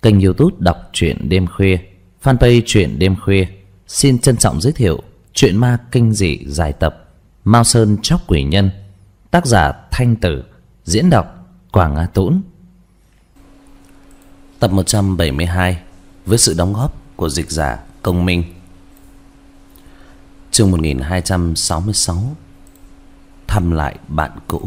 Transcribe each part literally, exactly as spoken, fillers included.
Kênh YouTube đọc truyện đêm khuya, fanpage truyện đêm khuya xin trân trọng giới thiệu truyện ma kinh dị dài tập Mao Sơn Chóc Quỷ Nhân, tác giả Thanh Tử, diễn đọc Quảng Á Tũng. Tập một trăm bảy mươi hai với sự đóng góp của dịch giả Công Minh. Chương một nghìn hai trăm sáu mươi sáu. Thăm lại bạn cũ.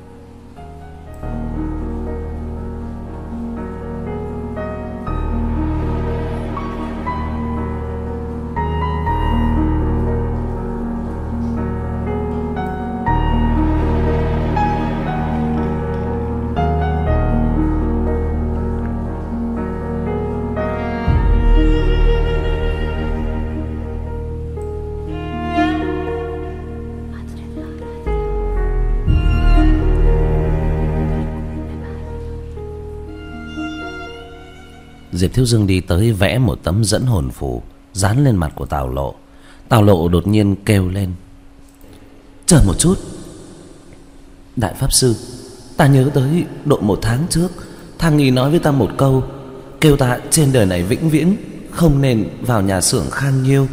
Diệp Thiếu Dương đi tới vẽ một tấm dẫn hồn phù dán lên mặt của Tào Lộ. Tào Lộ đột nhiên kêu lên: "Chờ một chút, Đại Pháp Sư, ta nhớ tới độ một tháng trước Thang Nghi nói với ta một câu, kêu ta trên đời này vĩnh viễn không nên vào nhà xưởng Khang Nhiêu."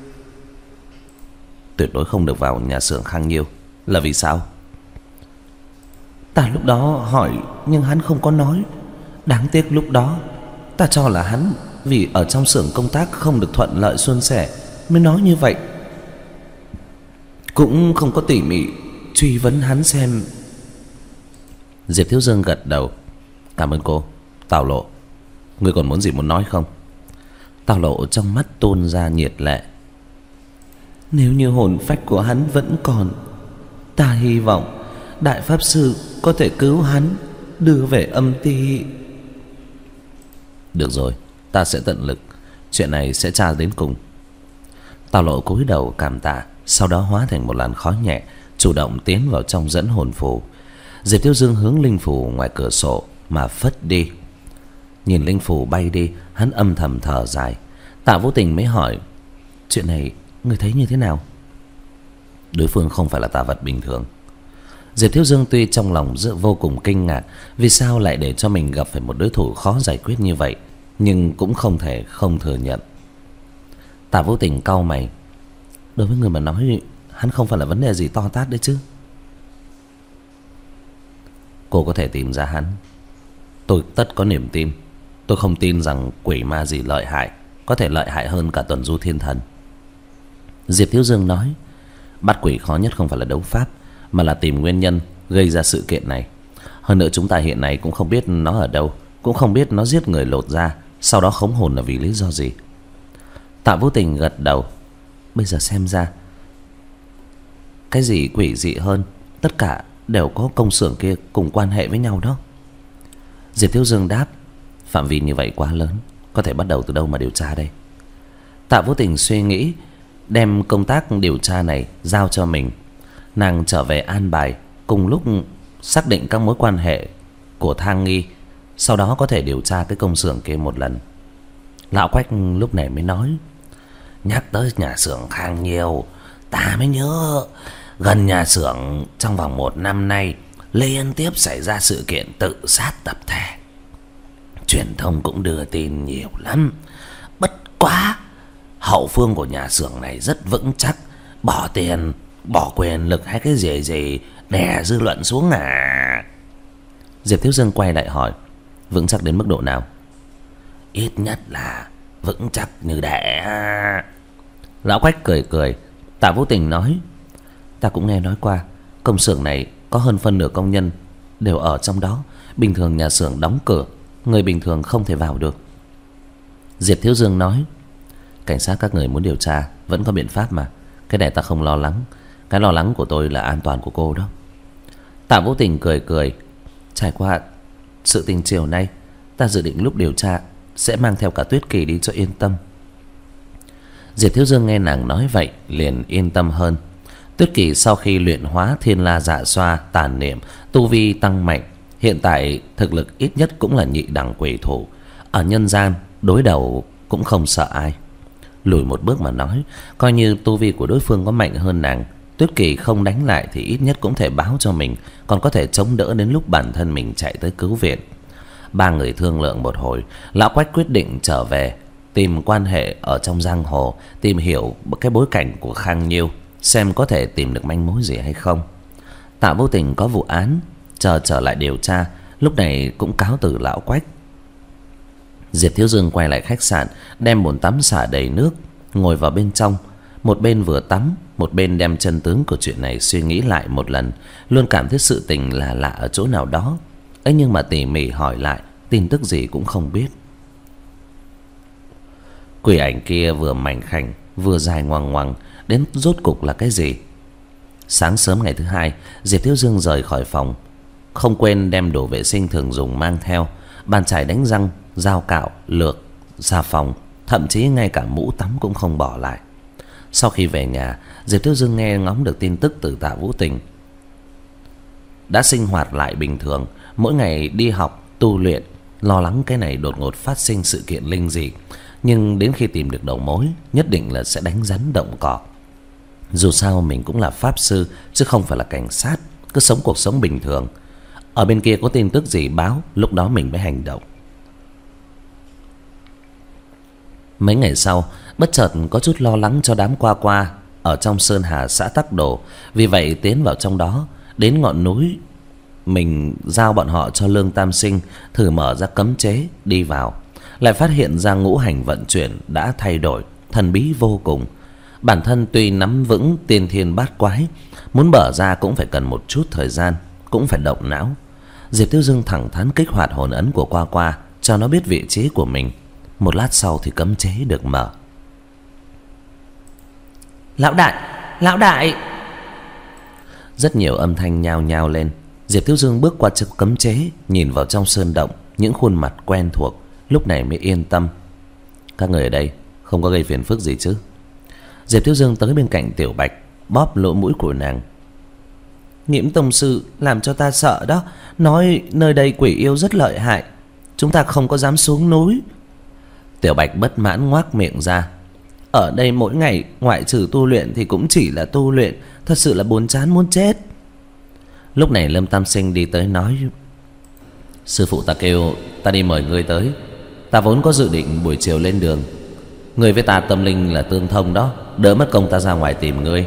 "Tuyệt đối không được vào nhà xưởng Khang Nhiêu là vì sao?" "Ta lúc đó hỏi nhưng hắn không có nói. Đáng tiếc lúc đó ta cho là hắn vì ở trong xưởng công tác không được thuận lợi suôn sẻ mới nói như vậy, cũng không có tỉ mỉ truy vấn hắn xem." Diệp Thiếu Dương gật đầu: "Cảm ơn cô. Tào Lộ, ngươi còn muốn gì muốn nói không?" Tào Lộ trong mắt tuôn ra nhiệt lệ: "Nếu như hồn phách của hắn vẫn còn, ta hy vọng Đại Pháp Sư có thể cứu hắn đưa về âm ti." "Được rồi, ta sẽ tận lực, chuyện này sẽ tra đến cùng." Tào Lộ cúi đầu cảm tạ, sau đó hóa thành một làn khói nhẹ, chủ động tiến vào trong dẫn hồn phù. Diệp Thiếu Dương hướng linh phù ngoài cửa sổ mà phất đi. Nhìn linh phù bay đi, hắn âm thầm thở dài. Tạ Vô Tình mới hỏi: "Chuyện này ngươi thấy như thế nào?" "Đối phương không phải là tà vật bình thường." Diệp Thiếu Dương tuy trong lòng rất vô cùng kinh ngạc vì sao lại để cho mình gặp phải một đối thủ khó giải quyết như vậy, nhưng cũng không thể không thừa nhận. Tạ Vô Tình cau mày: "Đối với người mà nói, hắn không phải là vấn đề gì to tát đấy chứ." "Cô có thể tìm ra hắn, tôi tất có niềm tin. Tôi không tin rằng quỷ ma gì lợi hại có thể lợi hại hơn cả Tuần Du Thiên Thần." Diệp Thiếu Dương nói: "Bắt quỷ khó nhất không phải là đấu pháp, mà là tìm nguyên nhân gây ra sự kiện này. Hơn nữa chúng ta hiện nay cũng không biết nó ở đâu, cũng không biết nó giết người lột da sau đó khống hồn là vì lý do gì." Tạ Vô Tình gật đầu: "Bây giờ xem ra cái gì quỷ dị hơn, tất cả đều có công xưởng kia cùng quan hệ với nhau đó." Diệp Thiếu Dương đáp: "Phạm vi như vậy quá lớn, có thể bắt đầu từ đâu mà điều tra đây?" Tạ Vô Tình suy nghĩ, đem công tác điều tra này giao cho mình. Nàng trở về an bài, cùng lúc xác định các mối quan hệ của Thang Nghi, sau đó có thể điều tra cái công xưởng kia một lần. Lão Quách lúc này mới nói: "Nhắc tới nhà xưởng Khang Nhiêu, ta mới nhớ gần nhà xưởng trong vòng một năm nay liên tiếp xảy ra sự kiện tự sát tập thể. Truyền thông cũng đưa tin nhiều lắm. Bất quá hậu phương của nhà xưởng này rất vững chắc, bỏ tiền, bỏ quyền lực hay cái gì gì đè dư luận xuống à?" Diệp Thiếu Dương quay lại hỏi: "Vững chắc đến mức độ nào?" "Ít nhất là vững chắc như đẻ." Lão Quách cười cười. Tạ Vô Tình nói: "Ta cũng nghe nói qua, công xưởng này có hơn phân nửa công nhân đều ở trong đó. Bình thường nhà xưởng đóng cửa, người bình thường không thể vào được." Diệp Thiếu Dương nói: "Cảnh sát các người muốn điều tra vẫn có biện pháp mà. Cái này ta không lo lắng. Cái lo lắng của tôi là an toàn của cô đó." Tạ Vô Tình cười cười: "Trải qua sự tình chiều nay, ta dự định lúc điều tra sẽ mang theo cả Tuyết Kỳ đi cho yên tâm." Diệp Thiếu Dương nghe nàng nói vậy liền yên tâm hơn. Tuyết Kỳ sau khi luyện hóa Thiên La Dạ Xoa tàn niệm, tu vi tăng mạnh, hiện tại thực lực ít nhất cũng là nhị đẳng quỷ thủ, ở nhân gian đối đầu cũng không sợ ai. Lùi một bước mà nói, coi như tu vi của đối phương có mạnh hơn nàng, Tuyết Kỳ không đánh lại thì ít nhất cũng thể báo cho mình, còn có thể chống đỡ đến lúc bản thân mình chạy tới cứu viện. Ba người thương lượng một hồi, lão Quách quyết định trở về tìm quan hệ ở trong giang hồ, tìm hiểu cái bối cảnh của Khang Nhiêu, xem có thể tìm được manh mối gì hay không. Tạ Vô Tình có vụ án chờ trở lại điều tra, lúc này cũng cáo từ lão Quách. Diệp Thiếu Dương quay lại khách sạn, đem bồn tắm xả đầy nước, ngồi vào bên trong. Một bên vừa tắm, một bên đem chân tướng của chuyện này suy nghĩ lại một lần. Luôn cảm thấy sự tình là lạ ở chỗ nào đó. ấy nhưng mà tỉ mỉ hỏi lại, tin tức gì cũng không biết. Quỷ ảnh kia vừa mảnh khảnh, vừa dài ngoằng ngoằng, đến rốt cục là cái gì? Sáng sớm ngày thứ hai, Diệp Thiếu Dương rời khỏi phòng, không quên đem đồ vệ sinh thường dùng mang theo: bàn chải đánh răng, dao cạo, lược, xà phòng, thậm chí ngay cả mũ tắm cũng không bỏ lại. Sau khi về nhà, Diệp Thiếu Dương nghe ngóng được tin tức từ Tạ Vũ Tình. Đã sinh hoạt lại bình thường, mỗi ngày đi học, tu luyện, lo lắng cái này đột ngột phát sinh sự kiện linh dị. Nhưng đến khi tìm được đầu mối, nhất định là sẽ đánh rắn động cỏ. Dù sao mình cũng là pháp sư, chứ không phải là cảnh sát, cứ sống cuộc sống bình thường. Ở bên kia có tin tức gì báo, lúc đó mình mới hành động. Mấy ngày sau, bất chợt có chút lo lắng cho đám qua qua ở trong Sơn Hà xã Tắc Đồ. Vì vậy tiến vào trong đó, đến ngọn núi, mình giao bọn họ cho Lương Tam Sinh thử mở ra cấm chế đi vào. Lại phát hiện ra ngũ hành vận chuyển đã thay đổi, thần bí vô cùng. Bản thân tuy nắm vững tiên thiên bát quái, muốn mở ra cũng phải cần một chút thời gian, cũng phải động não. Diệp Tiêu Dương thẳng thắn kích hoạt hồn ấn của qua qua, cho nó biết vị trí của mình. Một lát sau thì cấm chế được mở. Lão đại, lão đại! Rất nhiều âm thanh nhao nhao lên. Diệp Tiêu Dương bước qua chiếc cấm chế, nhìn vào trong sơn động, những khuôn mặt quen thuộc, lúc này mới yên tâm. Các người ở đây không có gây phiền phức gì chứ? Diệp Thiếu Dương tới bên cạnh Tiểu Bạch, bóp lỗ mũi của nàng. Nghiễm tông sư làm cho ta sợ đó, nói nơi đây quỷ yêu rất lợi hại, chúng ta không có dám xuống núi. Tiểu Bạch bất mãn ngoác miệng ra. Ở đây mỗi ngày ngoại trừ tu luyện thì cũng chỉ là tu luyện, thật sự là buồn chán muốn chết. Lúc này Lâm Tam Sinh đi tới nói: sư phụ ta kêu ta đi mời ngươi tới. Ta vốn có dự định buổi chiều lên đường, ngươi với ta tâm linh là tương thông đó, đỡ mất công ta ra ngoài tìm ngươi.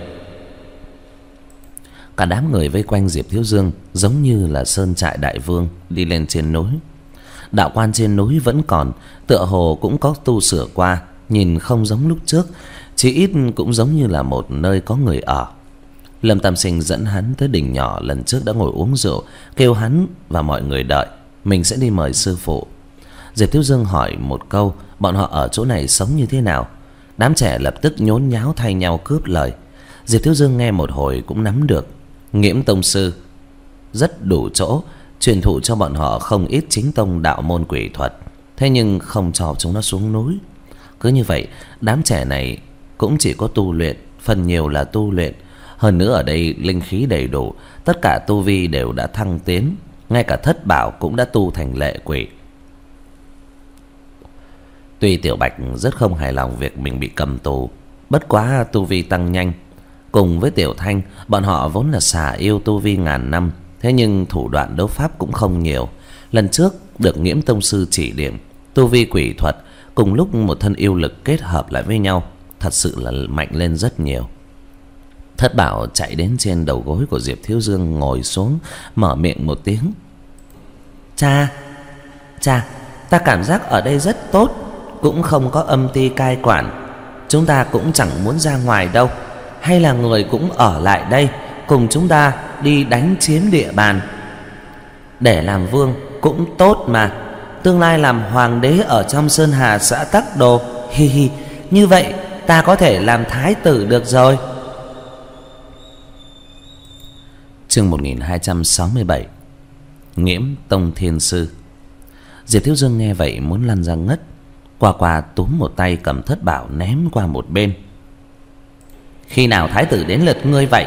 Cả đám người vây quanh Diệp Thiếu Dương giống như là sơn trại đại vương đi lên trên núi. Đạo quan trên núi vẫn còn, tựa hồ cũng có tu sửa qua, nhìn không giống lúc trước, chỉ ít cũng giống như là một nơi có người ở. Lâm Tam Sinh dẫn hắn tới đỉnh nhỏ lần trước đã ngồi uống rượu, kêu hắn và mọi người đợi, mình sẽ đi mời sư phụ. Diệp Thiếu Dương hỏi một câu, bọn họ ở chỗ này sống như thế nào? Đám trẻ lập tức nhốn nháo thay nhau cướp lời. Diệp Thiếu Dương nghe một hồi cũng nắm được, Nghiễm tông sư rất đủ chỗ, truyền thụ cho bọn họ không ít chính tông đạo môn quỷ thuật, thế nhưng không cho chúng nó xuống núi. Cứ như vậy, đám trẻ này cũng chỉ có tu luyện, phần nhiều là tu luyện. Hơn nữa ở đây linh khí đầy đủ, tất cả tu vi đều đã thăng tiến, ngay cả thất bảo cũng đã tu thành lệ quỷ. Tuy Tiểu Bạch rất không hài lòng việc mình bị cầm tù, bất quá tu vi tăng nhanh. Cùng với Tiểu Thanh, bọn họ vốn là xà yêu tu vi ngàn năm, thế nhưng thủ đoạn đấu pháp cũng không nhiều. Lần trước được Nghiễm tông sư chỉ điểm, tu vi quỷ thuật cùng lúc một thân yêu lực kết hợp lại với nhau, thật sự là mạnh lên rất nhiều. Thất bảo chạy đến trên đầu gối của Diệp Thiếu Dương ngồi xuống, mở miệng một tiếng. Cha, cha, ta cảm giác ở đây rất tốt, cũng không có âm ty cai quản, chúng ta cũng chẳng muốn ra ngoài đâu. Hay là người cũng ở lại đây cùng chúng ta đi đánh chiếm địa bàn. Để làm vương cũng tốt mà, tương lai làm hoàng đế ở trong Sơn Hà xã Tắc Đồ, hi hi, như vậy ta có thể làm thái tử được rồi. Chương một nghìn hai trăm sáu mươi bảy. Nghiễm tông thiên sư. Diệp Thiếu Dương nghe vậy muốn lăn ra ngất. Qua qua túm một tay cầm thất bảo ném qua một bên. Khi nào thái tử đến lượt ngươi vậy?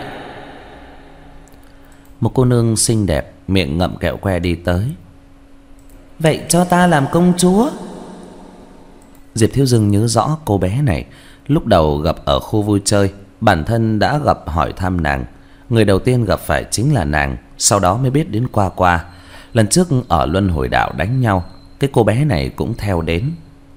Một cô nương xinh đẹp, miệng ngậm kẹo que đi tới. Vậy cho ta làm công chúa. Diệp Thiếu Dương nhớ rõ cô bé này, lúc đầu gặp ở khu vui chơi, bản thân đã gặp hỏi thăm nàng. Người đầu tiên gặp phải chính là nàng, sau đó mới biết đến qua qua. Lần trước ở Luân Hồi Đạo đánh nhau, cái cô bé này cũng theo đến.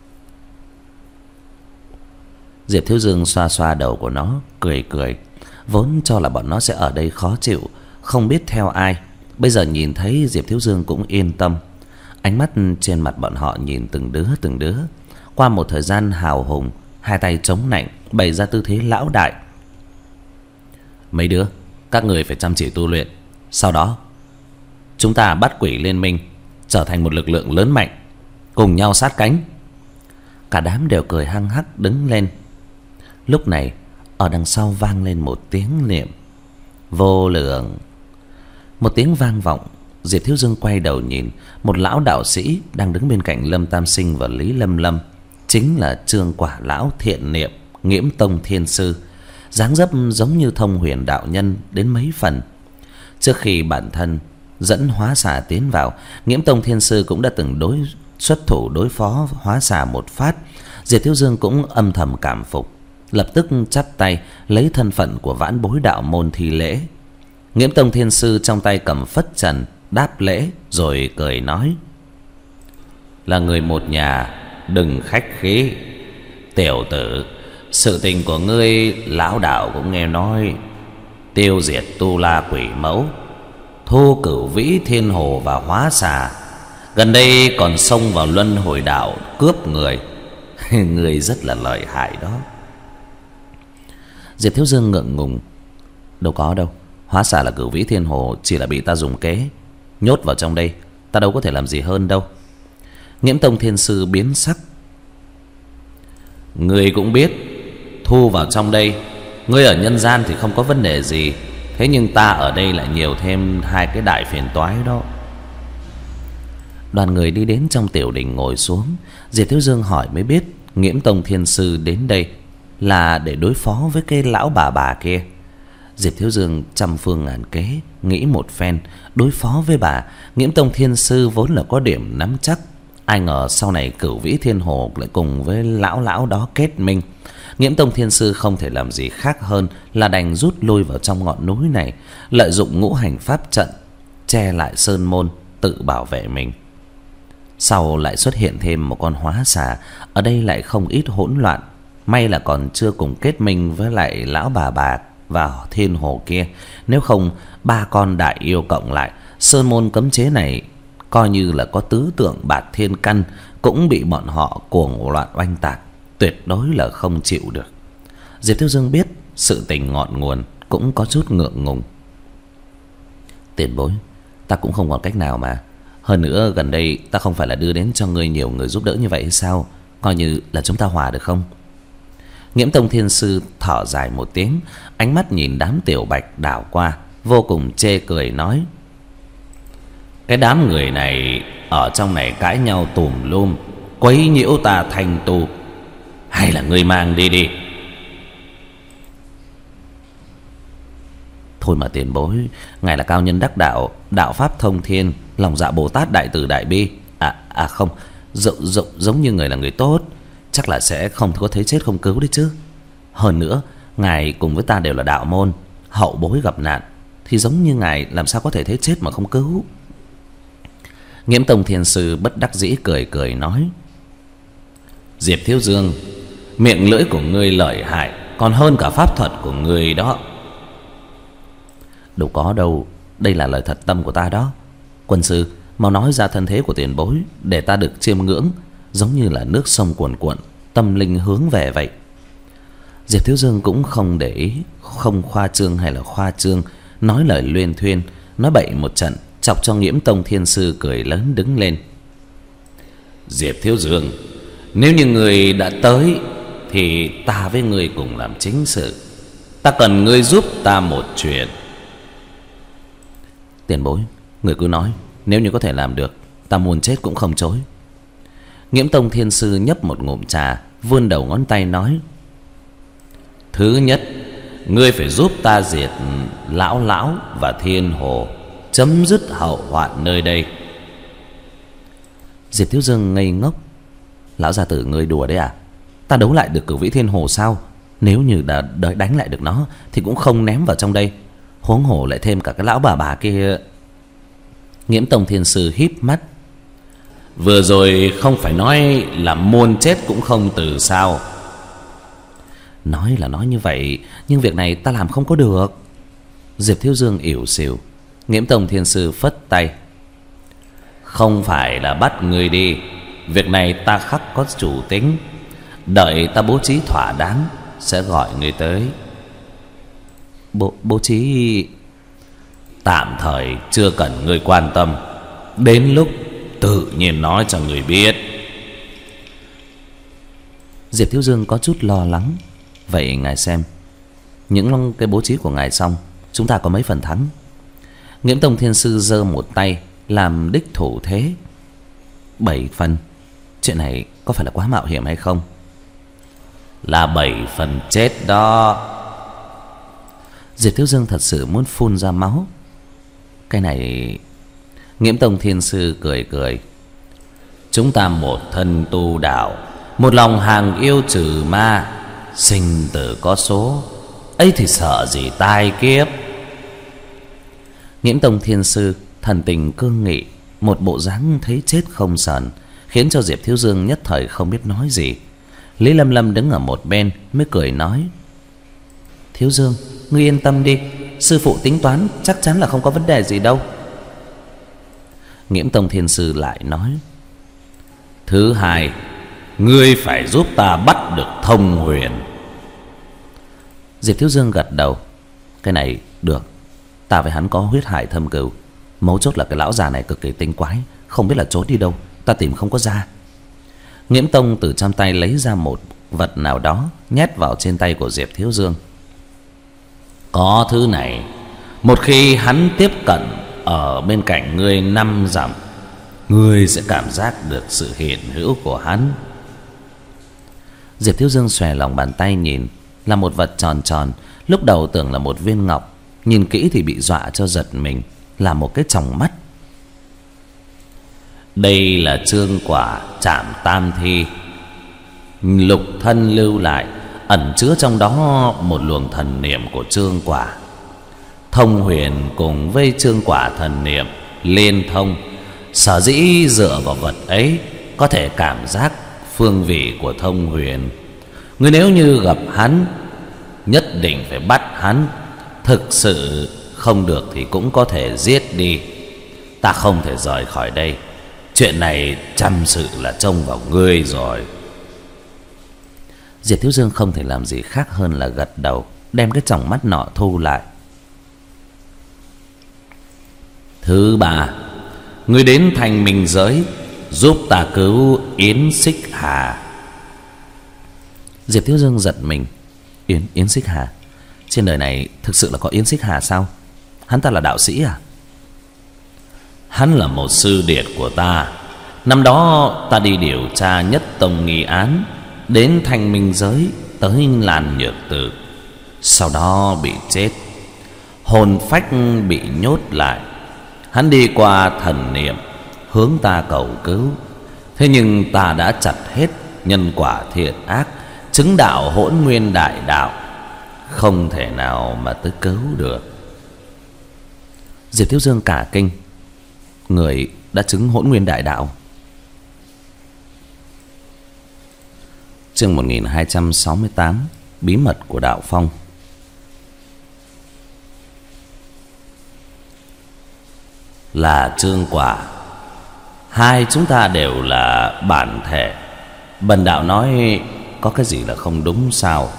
Diệp Thiếu Dương xoa xoa đầu của nó, cười cười. Vốn cho là bọn nó sẽ ở đây khó chịu, không biết theo ai. Bây giờ nhìn thấy Diệp Thiếu Dương cũng yên tâm. Ánh mắt trên mặt bọn họ nhìn từng đứa từng đứa. Qua một thời gian hào hùng, hai tay chống nạnh, bày ra tư thế lão đại. Mấy đứa, các người phải chăm chỉ tu luyện. Sau đó chúng ta bắt quỷ liên minh, trở thành một lực lượng lớn mạnh, cùng nhau sát cánh. Cả đám đều cười hăng hắc đứng lên. Lúc này ở đằng sau vang lên một tiếng niệm: vô lượng. Một tiếng vang vọng. Diệp Thiếu Dương quay đầu nhìn, một lão đạo sĩ đang đứng bên cạnh Lâm Tam Sinh và Lý Lâm Lâm, chính là Trương Quả Lão Thiện Niệm, Nghiễm Tông Thiên Sư. Dáng dấp giống như Thông Huyền đạo nhân đến mấy phần. Trước khi bản thân dẫn hóa xà tiến vào, Nghiễm Tông Thiên Sư cũng đã từng đối xuất thủ đối phó hóa xà một phát. Diệp Thiếu Dương cũng âm thầm cảm phục, lập tức chắp tay lấy thân phận của vãn bối đạo môn thi lễ. Nghiễm Tông Thiên Sư trong tay cầm phất trần đáp lễ, rồi cười nói: là người một nhà, đừng khách khí. Tiểu tử, sự tình của ngươi lão đạo cũng nghe nói. Tiêu diệt tu la quỷ mẫu, thu cửu vĩ thiên hồ và hóa xà, gần đây còn xông vào Luân Hồi Đạo cướp người. Người rất là lợi hại đó. Diệp Thiếu Dương ngượng ngùng: đâu có đâu, hóa xà là cửu vĩ thiên hồ chỉ là bị ta dùng kế nhốt vào trong đây, ta đâu có thể làm gì hơn đâu. Nghiễm Tông Thiên Sư biến sắc: ngươi cũng biết, thu vào trong đây, ngươi ở nhân gian thì không có vấn đề gì, thế nhưng ta ở đây lại nhiều thêm hai cái đại phiền toái đó. Đoàn người đi đến trong tiểu đình ngồi xuống. Diệp Thiếu Dương hỏi mới biết Nghiễm Tông Thiên Sư đến đây là để đối phó với cái lão bà bà kia. Diệp Thiếu Dương trăm phương ngàn kế nghĩ một phen, đối phó với bà, Nghiễm Tông Thiên Sư vốn là có điểm nắm chắc. Ai ngờ sau này cửu vĩ thiên hồ lại cùng với lão lão đó kết minh. Nghiễm Tông Thiên Sư không thể làm gì khác hơn là đành rút lui vào trong ngọn núi này, lợi dụng ngũ hành pháp trận che lại sơn môn, tự bảo vệ mình. Sau lại xuất hiện thêm một con hóa xà, ở đây lại không ít hỗn loạn. May là còn chưa cùng kết minh với lại lão bà bà và thiên hồ kia, nếu không ba con đại yêu cộng lại, sơn môn cấm chế này coi như là có tứ tượng bạt thiên căn cũng bị bọn họ cuồng loạn oanh tạc, tuyệt đối là không chịu được. Diệp Thiếu Dương biết sự tình ngọn nguồn, cũng có chút ngượng ngùng. Tiền bối, ta cũng không còn cách nào mà. Hơn nữa gần đây ta không phải là đưa đến cho ngươi nhiều người giúp đỡ như vậy hay sao? Coi như là chúng ta hòa được không? Nghiễm Tông Thiên Sư thở dài một tiếng, ánh mắt nhìn đám tiểu bạch đảo qua, vô cùng chê cười nói: cái đám người này ở trong này cãi nhau tùm lum, quấy nhiễu ta thành tu, hay là ngươi mang đi đi. Thôi mà tiền bối, ngài là cao nhân đắc đạo, đạo pháp thông thiên, lòng dạ Bồ Tát đại từ đại bi. À à không, rộng rộng giống như người là người tốt, chắc là sẽ không có thấy chết không cứu đấy chứ. Hơn nữa ngài cùng với ta đều là đạo môn, hậu bối gặp nạn thì giống như ngài làm sao có thể thấy chết mà không cứu. Nghiễm Tông Thiên Sư bất đắc dĩ cười cười nói: Diệp Thiếu Dương, miệng lưỡi của ngươi lợi hại còn hơn cả pháp thuật của ngươi đó. Đâu có đâu, đây là lời thật tâm của ta đó. Quân sư, mau nói ra thân thế của tiền bối để ta được chiêm ngưỡng, giống như là nước sông cuồn cuộn, tâm linh hướng về vậy. Diệp Thiếu Dương cũng không để ý, không khoa trương hay là khoa trương, nói lời luyên thuyên, nói bậy một trận, chọc cho Nghiễm Tông Thiên Sư cười lớn đứng lên. Diệp Thiếu Dương, nếu như người đã tới thì ta với người cùng làm chính sự. Ta cần ngươi giúp ta một chuyện. Tiền bối, người cứ nói, nếu như có thể làm được, ta muốn chết cũng không chối. Nghiễm Tông Thiên Sư nhấp một ngụm trà, vươn đầu ngón tay nói: Thứ nhất, ngươi phải giúp ta diệt lão lão và thiên hồ, chấm dứt hậu hoạn nơi đây. Diệp Thiếu Dương ngây ngốc. Lão gia tử, ngươi đùa đấy à? Ta đấu lại được cửu vĩ thiên hồ sao? Nếu như đã đánh lại được nó thì cũng không ném vào trong đây, huống hồ lại thêm cả cái lão bà bà kia. Nghiễm Tông Thiên Sư híp mắt. Vừa rồi không phải nói là muôn chết cũng không từ sao? Nói là nói như vậy, nhưng việc này ta làm không có được. Diệp Thiếu Dương ỉu xìu. Nghiễm Tông Thiên Sư phất tay. Không phải là bắt người đi, việc này ta khắc có chủ tính. Đợi ta bố trí thỏa đáng sẽ gọi người tới. Bố, bố trí... Tạm thời chưa cần người quan tâm, đến lúc tự nhiên nói cho người biết. Diệp Thiếu Dương có chút lo lắng. Vậy ngài xem, những cái bố trí của ngài xong, chúng ta có mấy phần thắng? Nghiễm Tông Thiên Sư giơ một tay làm đích thủ thế. Bảy phần. Chuyện này có phải là quá mạo hiểm hay không? Là bảy phần chết đó. Diệp Thiếu Dương thật sự muốn phun ra máu. Cái này... Nghiễm Tông Thiên Sư cười cười. Chúng ta một thân tu đạo, một lòng hàng yêu trừ ma, sinh tử có số, ấy thì sợ gì tai kiếp. Nghiễm Tông Thiên Sư thần tình cương nghị, một bộ dáng thấy chết không sờn, khiến cho Diệp Thiếu Dương nhất thời không biết nói gì. Lý Lâm Lâm đứng ở một bên mới cười nói. Thiếu Dương, ngươi yên tâm đi, sư phụ tính toán chắc chắn là không có vấn đề gì đâu. Nghiễm Tông Thiên Sư lại nói. Thứ hai, ngươi phải giúp ta bắt được Thông Huyền. Diệp Thiếu Dương gật đầu. Cái này được, ta với hắn có huyết hải thâm cừu. Mấu chốt là cái lão già này cực kỳ tinh quái, không biết là trốn đi đâu, ta tìm không có ra. Nghiễm Tông từ trong tay lấy ra một vật nào đó, nhét vào trên tay của Diệp Thiếu Dương. Có thứ này, một khi hắn tiếp cận ở bên cạnh ngươi năm dặm, ngươi sẽ cảm giác được sự hiện hữu của hắn. Diệp Thiếu Dương xòe lòng bàn tay nhìn, là một vật tròn tròn. Lúc đầu tưởng là một viên ngọc, nhìn kỹ thì bị dọa cho giật mình, là một cái tròng mắt. Đây là chương quả Trảm Tam Thi, lục thân lưu lại, ẩn chứa trong đó một luồng thần niệm của chương quả. Thông Huyền cùng với chương quả thần niệm liên thông, sở dĩ dựa vào vật ấy có thể cảm giác phương vị của Thông Huyền. Ngươi nếu như gặp hắn, nhất định phải bắt hắn. Thực sự không được thì cũng có thể giết đi. Ta không thể rời khỏi đây. Chuyện này chăm sự là trông vào ngươi rồi. Diệp Thiếu Dương không thể làm gì khác hơn là gật đầu, đem cái tròng mắt nọ thu lại. Thứ ba, ngươi đến Thanh Minh Giới giúp ta cứu Yến Xích Hà. Diệp Thiếu Dương giật mình. Yến, Yến Xích Hà? Trên đời này thực sự là có Yến Xích Hà sao? Hắn ta là đạo sĩ à? Hắn là một sư điệt của ta. Năm đó ta đi điều tra nhất tông nghi án, đến Thanh Minh Giới, tới Lan Nhược Tử, sau đó bị chết, hồn phách bị nhốt lại. Hắn đi qua thần niệm hướng ta cầu cứu. Thế nhưng ta đã chặt hết nhân quả thiện ác, chứng đạo hỗn nguyên đại đạo, không thể nào mà tới cứu được. Diệp Thiếu Dương cả kinh. Người đã chứng hỗn nguyên đại đạo? Chương một nghìn hai trăm sáu mươi tám. Bí mật của đạo phong. Là chương quả, hai chúng ta đều là bản thể. Bần đạo nói có cái gì là không đúng sao?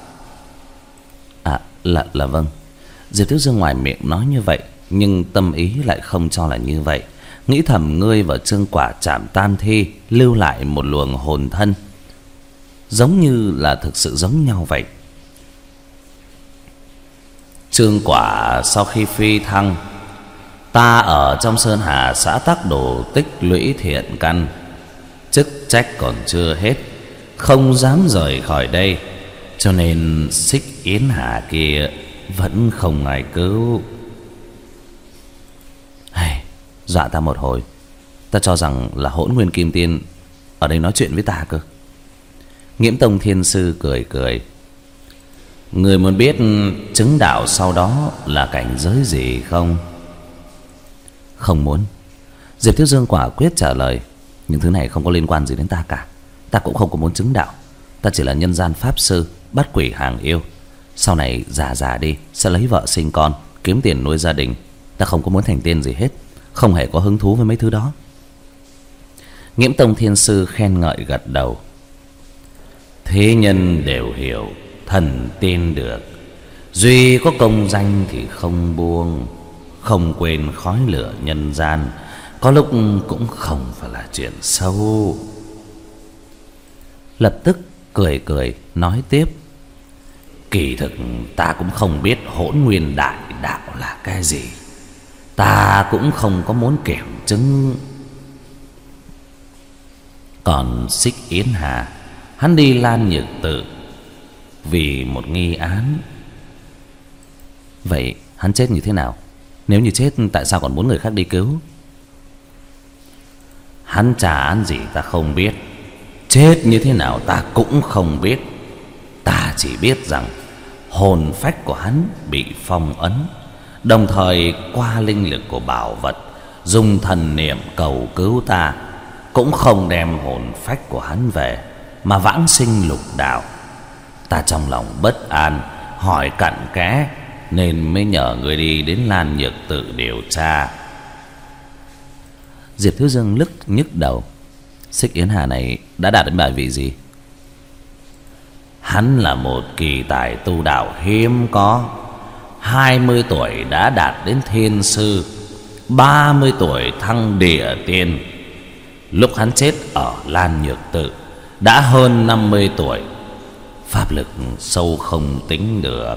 À, là, là vâng. Diệp Thiếu Dương ngoài miệng nói như vậy, nhưng tâm ý lại không cho là như vậy. Nghĩ thầm ngươi và chương quả Trảm Tam Thi lưu lại một luồng hồn thân, giống như là thực sự giống nhau vậy. Chương quả sau khi phi thăng, ta ở trong Sơn Hà xã Tắc Đồ tích lũy thiện căn, chức trách còn chưa hết, không dám rời khỏi đây, cho nên Xích Yến Hà kia vẫn không ai cứu. Hey, dọa ta một hồi, ta cho rằng là Hỗn Nguyên Kim Tiên ở đây nói chuyện với ta cơ. Nghiễm Tông Thiên Sư cười cười. Người muốn biết chứng đạo sau đó là cảnh giới gì không? Không muốn, Diệp Thiếu Dương quả quyết trả lời: những thứ này không có liên quan gì đến ta cả. Ta cũng không có muốn chứng đạo. Ta chỉ là nhân gian pháp sư, bắt quỷ hàng yêu. Sau này già già đi sẽ lấy vợ sinh con, kiếm tiền nuôi gia đình. Ta không có muốn thành tiên gì hết, không hề có hứng thú với mấy thứ đó. Nghiễm Tông Thiên Sư khen ngợi gật đầu: thế nhân đều hiểu, thần tiên được. Duy có công danh thì không buông, không quên khói lửa nhân gian. Có lúc cũng không phải là chuyện xấu. Lập tức cười cười nói tiếp: kỳ thực ta cũng không biết hỗn nguyên đại đạo là cái gì. Ta cũng không có muốn kiểm chứng. Còn Xích Yến Hà, hắn đi Lan Nhược Tự vì một nghi án. Vậy hắn chết như thế nào? Nếu như chết, tại sao còn muốn người khác đi cứu? Hắn trả án gì ta không biết, chết như thế nào ta cũng không biết. Ta chỉ biết rằng hồn phách của hắn bị phong ấn, đồng thời qua linh lực của bảo vật, dùng thần niệm cầu cứu ta, cũng không đem hồn phách của hắn về, mà vãng sinh lục đạo. Ta trong lòng bất an, hỏi cặn kẽ, nên mới nhờ người đi đến Lan Nhược Tự điều tra. Diệp Thiếu Dương lức nhức đầu: Xích Yến Hà này đã đạt đến bài vị gì? Hắn là một kỳ tài tu đạo hiếm có. Hai mươi tuổi đã đạt đến thiên sư, ba mươi tuổi thăng địa tiên. Lúc hắn chết ở Lan Nhược Tự đã hơn năm mươi tuổi. Pháp lực sâu không tính được.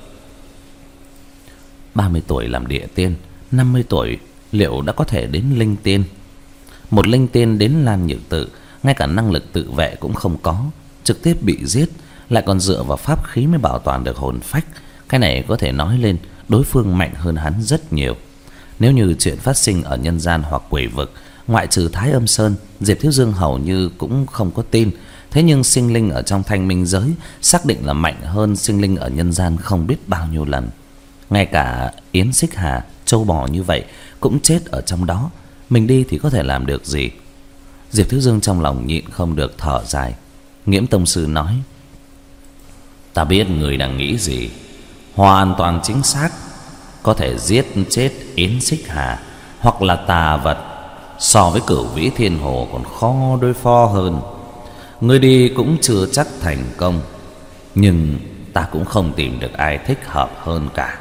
Ba mươi tuổi làm địa tiên, năm mươi tuổi liệu đã có thể đến linh tiên? Một linh tiên đến Lan Nhược Tự, ngay cả năng lực tự vệ cũng không có, trực tiếp bị giết, lại còn dựa vào pháp khí mới bảo toàn được hồn phách. Cái này có thể nói lên đối phương mạnh hơn hắn rất nhiều. Nếu như chuyện phát sinh ở nhân gian hoặc quỷ vực, ngoại trừ Thái Âm Sơn, Diệp Thiếu Dương hầu như cũng không có tin. Thế nhưng sinh linh ở trong thanh minh giới xác định là mạnh hơn sinh linh ở nhân gian không biết bao nhiêu lần. Ngay cả Yến Xích Hà, trâu bò như vậy cũng chết ở trong đó. Mình đi thì có thể làm được gì? Diệp Thiếu Dương trong lòng nhịn không được thở dài. Nghiễm Tông Sư nói: ta biết người đang nghĩ gì, hoàn toàn chính xác. Có thể giết chết Yến Xích Hà hoặc là tà vật, so với Cửu Vĩ Thiên Hồ còn khó đối phó hơn. Người đi cũng chưa chắc thành công, nhưng ta cũng không tìm được ai thích hợp hơn cả.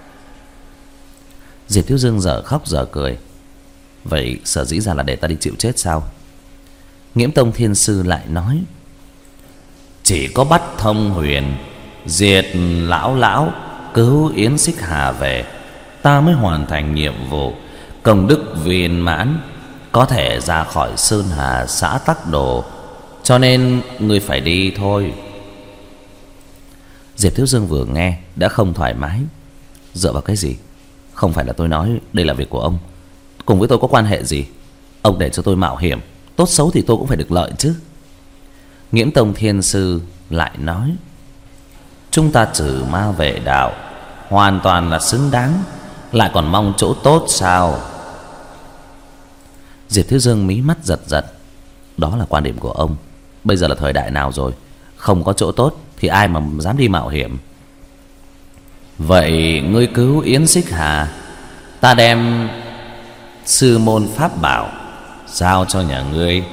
Diệp Thiếu Dương dở khóc dở cười: vậy sở dĩ ra là để ta đi chịu chết sao? Nghiễm Tông Thiên Sư lại nói: chỉ có bắt Thông Huyền, diệt lão lão, cứu Yến Xích Hà về, ta mới hoàn thành nhiệm vụ, công đức viên mãn, có thể ra khỏi Sơn Hà xã Tắc Đồ. Cho nên người phải đi thôi. Diệp Thiếu Dương vừa nghe đã không thoải mái. Dựa vào cái gì? Không phải là tôi nói đây là việc của ông, cùng với tôi có quan hệ gì? Ông để cho tôi mạo hiểm, tốt xấu thì tôi cũng phải được lợi chứ. Nghiễm Tông Thiên Sư lại nói: chúng ta trừ ma vệ đạo, hoàn toàn là xứng đáng, lại còn mong chỗ tốt sao? Diệp Thiếu Dương mí mắt giật giật: đó là quan điểm của ông. Bây giờ là thời đại nào rồi, không có chỗ tốt thì ai mà dám đi mạo hiểm. Vậy ngươi cứu Yến Xích Hà, ta đem sư môn pháp bảo giao cho nhà ngươi.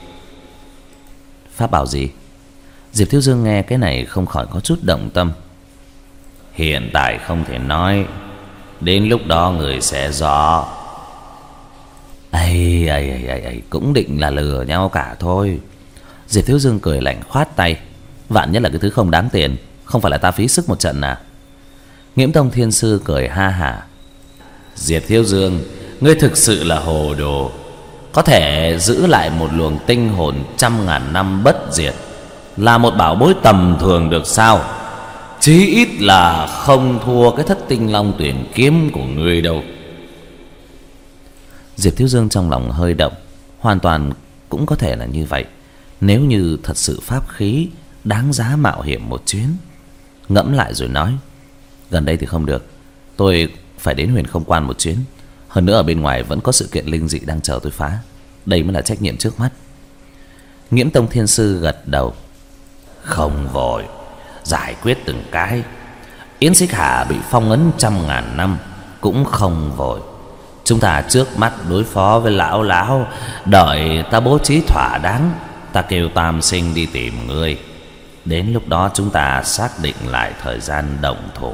Pháp bảo gì? Diệp Thiếu Dương nghe cái này không khỏi có chút động tâm. Hiện tại không thể nói, đến lúc đó người sẽ rõ. Ây ây ây ây ây, cũng định là lừa nhau cả thôi. Diệp Thiếu Dương cười lạnh khoát tay: vạn nhất là cái thứ không đáng tiền, không phải là ta phí sức một trận à? Nghiễm Tông Thiên Sư cười ha hả: Diệp Thiếu Dương, ngươi thực sự là hồ đồ. Có thể giữ lại một luồng tinh hồn trăm ngàn năm bất diệt là một bảo bối tầm thường được sao? Chí ít là không thua cái Thất Tinh Long Tuyển Kiếm của ngươi đâu. Diệp Thiếu Dương trong lòng hơi động. Hoàn toàn cũng có thể là như vậy, nếu như thật sự pháp khí đáng giá mạo hiểm một chuyến. Ngẫm lại rồi nói: gần đây thì không được, tôi phải đến Huyền Không Quan một chuyến. Hơn nữa ở bên ngoài vẫn có sự kiện linh dị đang chờ tôi phá. Đây mới là trách nhiệm trước mắt. Nghiễm Tông Thiên Sư gật đầu. Không vội, giải quyết từng cái. Yến Xích Hà bị phong ấn trăm ngàn năm cũng không vội. Chúng ta trước mắt đối phó với lão lão, đợi ta bố trí thỏa đáng, ta kêu Tam Sinh đi tìm ngươi. Đến lúc đó chúng ta xác định lại thời gian động thủ.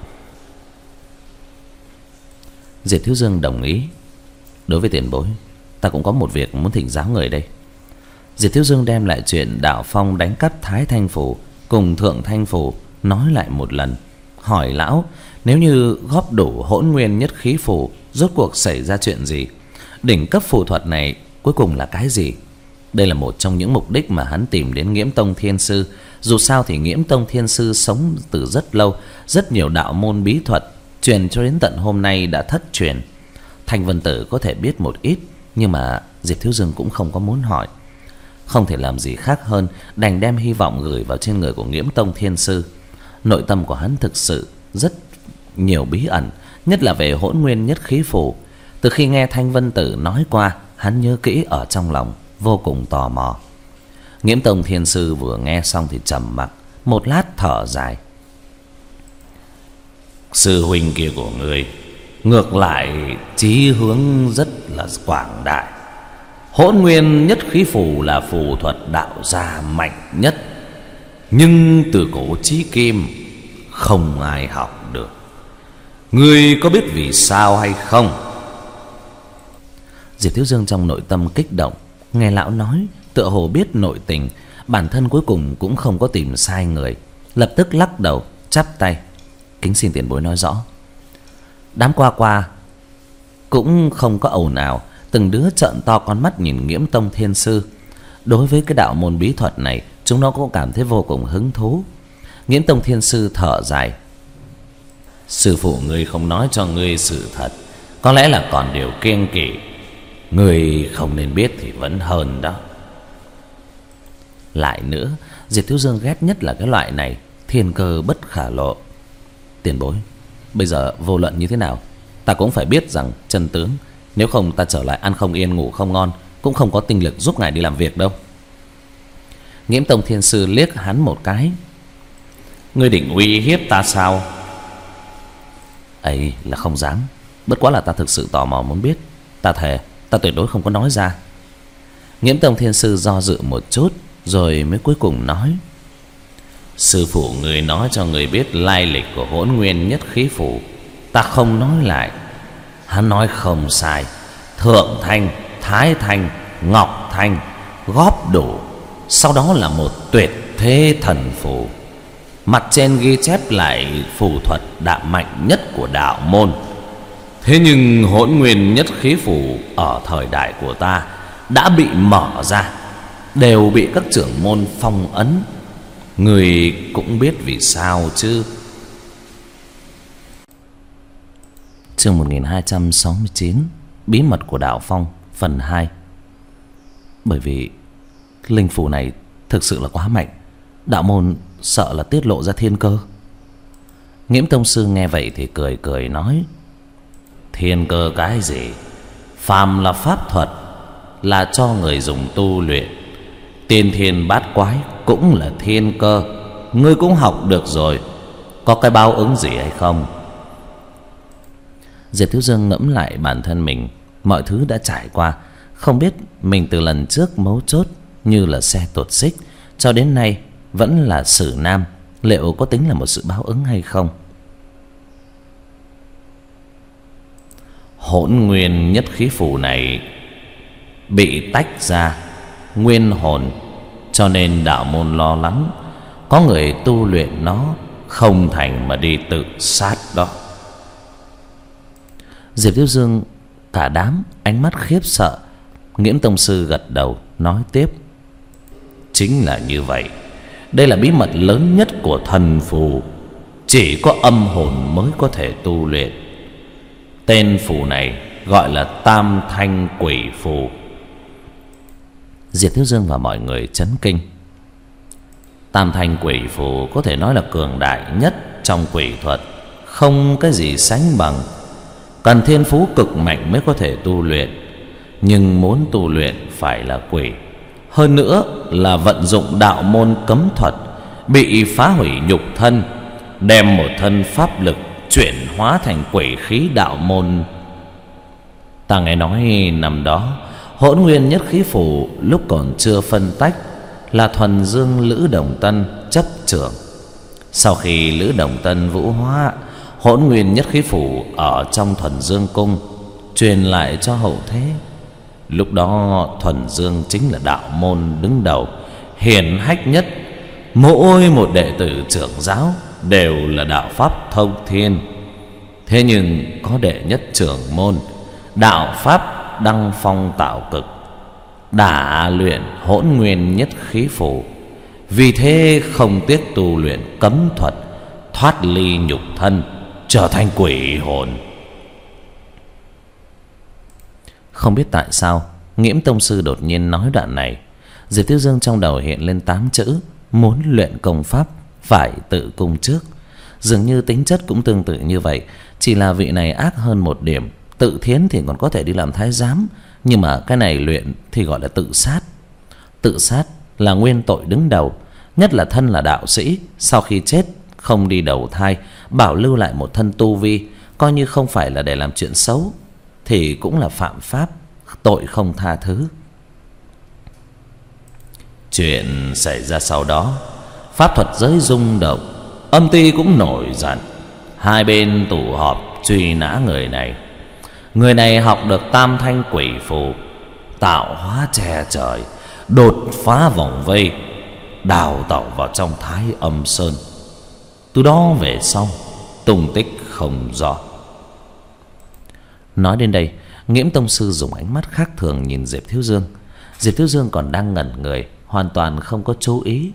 Diệp Thiếu Dương đồng ý. Đối với tiền bối, ta cũng có một việc muốn thỉnh giáo người đây. Diệp Thiếu Dương đem lại chuyện Đạo Phong đánh cắp Thái Thanh Phủ cùng Thượng Thanh Phủ nói lại một lần. Hỏi lão, nếu như góp đủ Hỗn Nguyên Nhất Khí Phủ, rốt cuộc xảy ra chuyện gì? Đỉnh cấp phù thuật này cuối cùng là cái gì? Đây là một trong những mục đích mà hắn tìm đến Nghiễm Tông Thiên Sư. Dù sao thì Nghiễm Tông Thiên Sư sống từ rất lâu, rất nhiều đạo môn bí thuật truyền cho đến tận hôm nay đã thất truyền. Thanh Vân Tử có thể biết một ít, nhưng mà Diệp Thiếu Dương cũng không có muốn hỏi. Không thể làm gì khác hơn đành đem hy vọng gửi vào trên người của Nghiễm Tông Thiên Sư. Nội tâm của hắn thực sự rất nhiều bí ẩn, nhất là về Hỗn Nguyên Nhất Khí Phủ. Từ khi nghe Thanh Vân Tử nói qua, hắn nhớ kỹ ở trong lòng, vô cùng tò mò. Nghiễm Tông Thiên Sư vừa nghe xong thì trầm mặc, một lát thở dài. Sư huynh kia của người ngược lại chí hướng rất là quảng đại. Hỗn Nguyên Nhất Khí Phủ là phù thuật đạo gia mạnh nhất, nhưng từ cổ chí kim không ai học được. Ngươi có biết vì sao hay không? Diệp Thiếu Dương trong nội tâm kích động, nghe lão nói tựa hồ biết nội tình, bản thân cuối cùng cũng không có tìm sai người, lập tức lắc đầu chắp tay. Kính xin tiền bối nói rõ. Đám qua qua cũng không có ồn ào, từng đứa trợn to con mắt nhìn Nghiễm Tông Thiên Sư. Đối với cái đạo môn bí thuật này, chúng nó cũng cảm thấy vô cùng hứng thú. Nghiễm Tông Thiên Sư thở dài. Sư phụ ngươi không nói cho ngươi sự thật, có lẽ là còn điều kiêng kỵ. Ngươi không nên biết thì vẫn hơn đó. Lại nữa, Diệp Thiếu Dương ghét nhất là cái loại này, thiên cơ bất khả lộ. Tiền bối, bây giờ vô luận như thế nào, ta cũng phải biết rằng chân tướng. Nếu không ta trở lại ăn không yên ngủ không ngon, cũng không có tinh lực giúp ngài đi làm việc đâu. Nghiễm Tông Thiên Sư liếc hắn một cái. Ngươi định uy hiếp ta sao? Ấy là không dám, bất quá là ta thực sự tò mò muốn biết. Ta thề ta tuyệt đối không có nói ra. Nghiễm Tông Thiên Sư do dự một chút, rồi mới cuối cùng nói. Sư phụ người nói cho người biết lai lịch của Hỗn Nguyên Nhất Khí Phủ, ta không nói lại. Hắn nói không sai. Thượng Thanh, Thái Thanh, Ngọc Thanh góp đủ, sau đó là một tuyệt thế thần phù. Mặt trên ghi chép lại phù thuật đạo mạnh nhất của đạo môn. Thế nhưng Hỗn Nguyên Nhất Khí Phủ ở thời đại của ta đã bị mở ra, đều bị các trưởng môn phong ấn. Người cũng biết vì sao chứ. Chương một nghìn hai trăm sáu mươi chín, Bí mật của Đạo Phong phần hai. Bởi vì linh phù này thực sự là quá mạnh, đạo môn sợ là tiết lộ ra thiên cơ. Nghiễm Tông Sư nghe vậy thì cười cười nói. Thiên cơ cái gì? Phàm là pháp thuật, là cho người dùng tu luyện. Tiên thiên bát quái cũng là thiên cơ. Ngươi cũng học được rồi, có cái báo ứng gì hay không? Diệp Thiếu Dương ngẫm lại bản thân mình, mọi thứ đã trải qua, không biết mình từ lần trước mấu chốt như là xe tuột xích cho đến nay vẫn là Sử Nam, liệu có tính là một sự báo ứng hay không? Hỗn Nguyên Nhất Khí Phủ này bị tách ra nguyên hồn, cho nên đạo môn lo lắng có người tu luyện nó không thành mà đi tự sát đó. Diệp Thiếu Dương cả đám ánh mắt khiếp sợ. Nghiễm Tông Sư gật đầu nói tiếp. Chính là như vậy. Đây là bí mật lớn nhất của thần phù, chỉ có âm hồn mới có thể tu luyện. Tên phù này gọi là Tam Thanh Quỷ Phù. Diệp Thiếu Dương và mọi người chấn kinh. Tam Thanh Quỷ Phù có thể nói là cường đại nhất trong quỷ thuật, không cái gì sánh bằng. cần thiên phú cực mạnh mới có thể tu luyện. Nhưng muốn tu luyện phải là quỷ, hơn nữa là vận dụng đạo môn cấm thuật, bị phá hủy nhục thân, đem một thân pháp lực chuyển hóa thành quỷ khí đạo môn. Ta nghe nói năm đó Hỗn Nguyên Nhất Khí Phủ lúc còn chưa phân tách là thuần dương Lữ Đồng Tân chấp trưởng. Sau khi Lữ Đồng Tân vũ hóa, Hỗn Nguyên Nhất Khí Phủ ở trong thuần dương cung truyền lại cho hậu thế. Lúc đó thuần dương chính là đạo môn đứng đầu, hiển hách nhất. Mỗi một đệ tử trưởng giáo đều là đạo pháp thông thiên. Thế nhưng có đệ nhất trưởng môn, đạo pháp đăng phong tạo cực, đã luyện Hỗn Nguyên Nhất Khí Phủ, vì thế không tiếc tu luyện cấm thuật, thoát ly nhục thân, trở thành quỷ hồn. Không biết tại sao Nghiễm tông sư đột nhiên nói đoạn này, Diệp Thiếu Dương trong đầu hiện lên tám chữ: muốn luyện công pháp phải tự cung trước. Dường như tính chất cũng tương tự như vậy, chỉ là vị này ác hơn một điểm. Tự thiến thì còn có thể đi làm thái giám, nhưng mà cái này luyện thì gọi là tự sát. Tự sát là nguyên tội đứng đầu, nhất là thân là đạo sĩ, sau khi chết không đi đầu thai, bảo lưu lại một thân tu vi, coi như không phải là để làm chuyện xấu thì cũng là phạm pháp, tội không tha thứ. Chuyện xảy ra sau đó, pháp thuật giới rung động, âm ty cũng nổi giận. Hai bên tụ họp truy nã người này. Người này học được tam thanh quỷ phù, tạo hóa che trời, đột phá vòng vây, đào tẩu vào trong Thái Âm Sơn. Từ đó về sau tung tích không rõ. Nói đến đây, Nghiễm tông sư dùng ánh mắt khác thường nhìn Diệp Thiếu Dương. Diệp Thiếu Dương còn đang ngẩn người, hoàn toàn không có chú ý.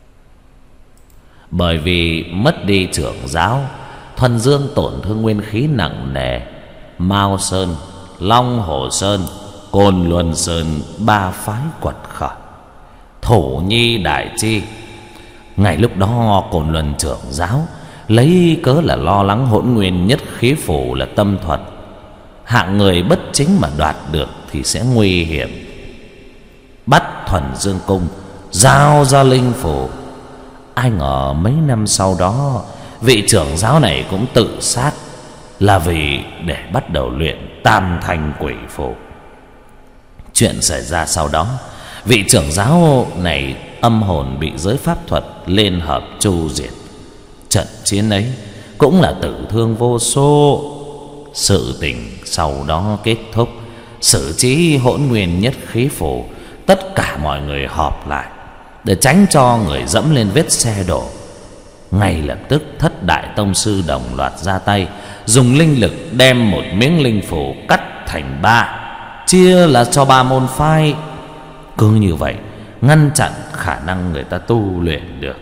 Bởi vì mất đi trưởng giáo, thuần dương tổn thương nguyên khí nặng nề. Mao Sơn, Long Hồ Sơn, Côn Luân Sơn ba phái quật khởi, Thổ Nhi đại chi. Ngay lúc đó Côn Luân trưởng giáo lấy cớ là lo lắng Hỗn Nguyên Nhất Khí Phủ là tâm thuật, hạng người bất chính mà đoạt được thì sẽ nguy hiểm, bắt thuần dương cung giao ra linh phủ. Ai ngờ mấy năm sau đó, vị trưởng giáo này cũng tự sát, là vì để bắt đầu luyện tam thanh quỷ phù. Chuyện xảy ra sau đó, vị trưởng giáo này âm hồn bị giới pháp thuật liên hợp tru diệt. Trận chiến ấy cũng là tử thương vô số. Sự tình sau đó kết thúc, xử trí Hỗn Nguyên Nhất Khí Phủ. Tất cả mọi người họp lại để tránh cho người dẫm lên vết xe đổ. Ngay lập tức thất đại tông sư đồng loạt ra tay, dùng linh lực đem một miếng linh phủ cắt thành ba, chia là cho ba môn phái. Cứ như vậy ngăn chặn khả năng người ta tu luyện được.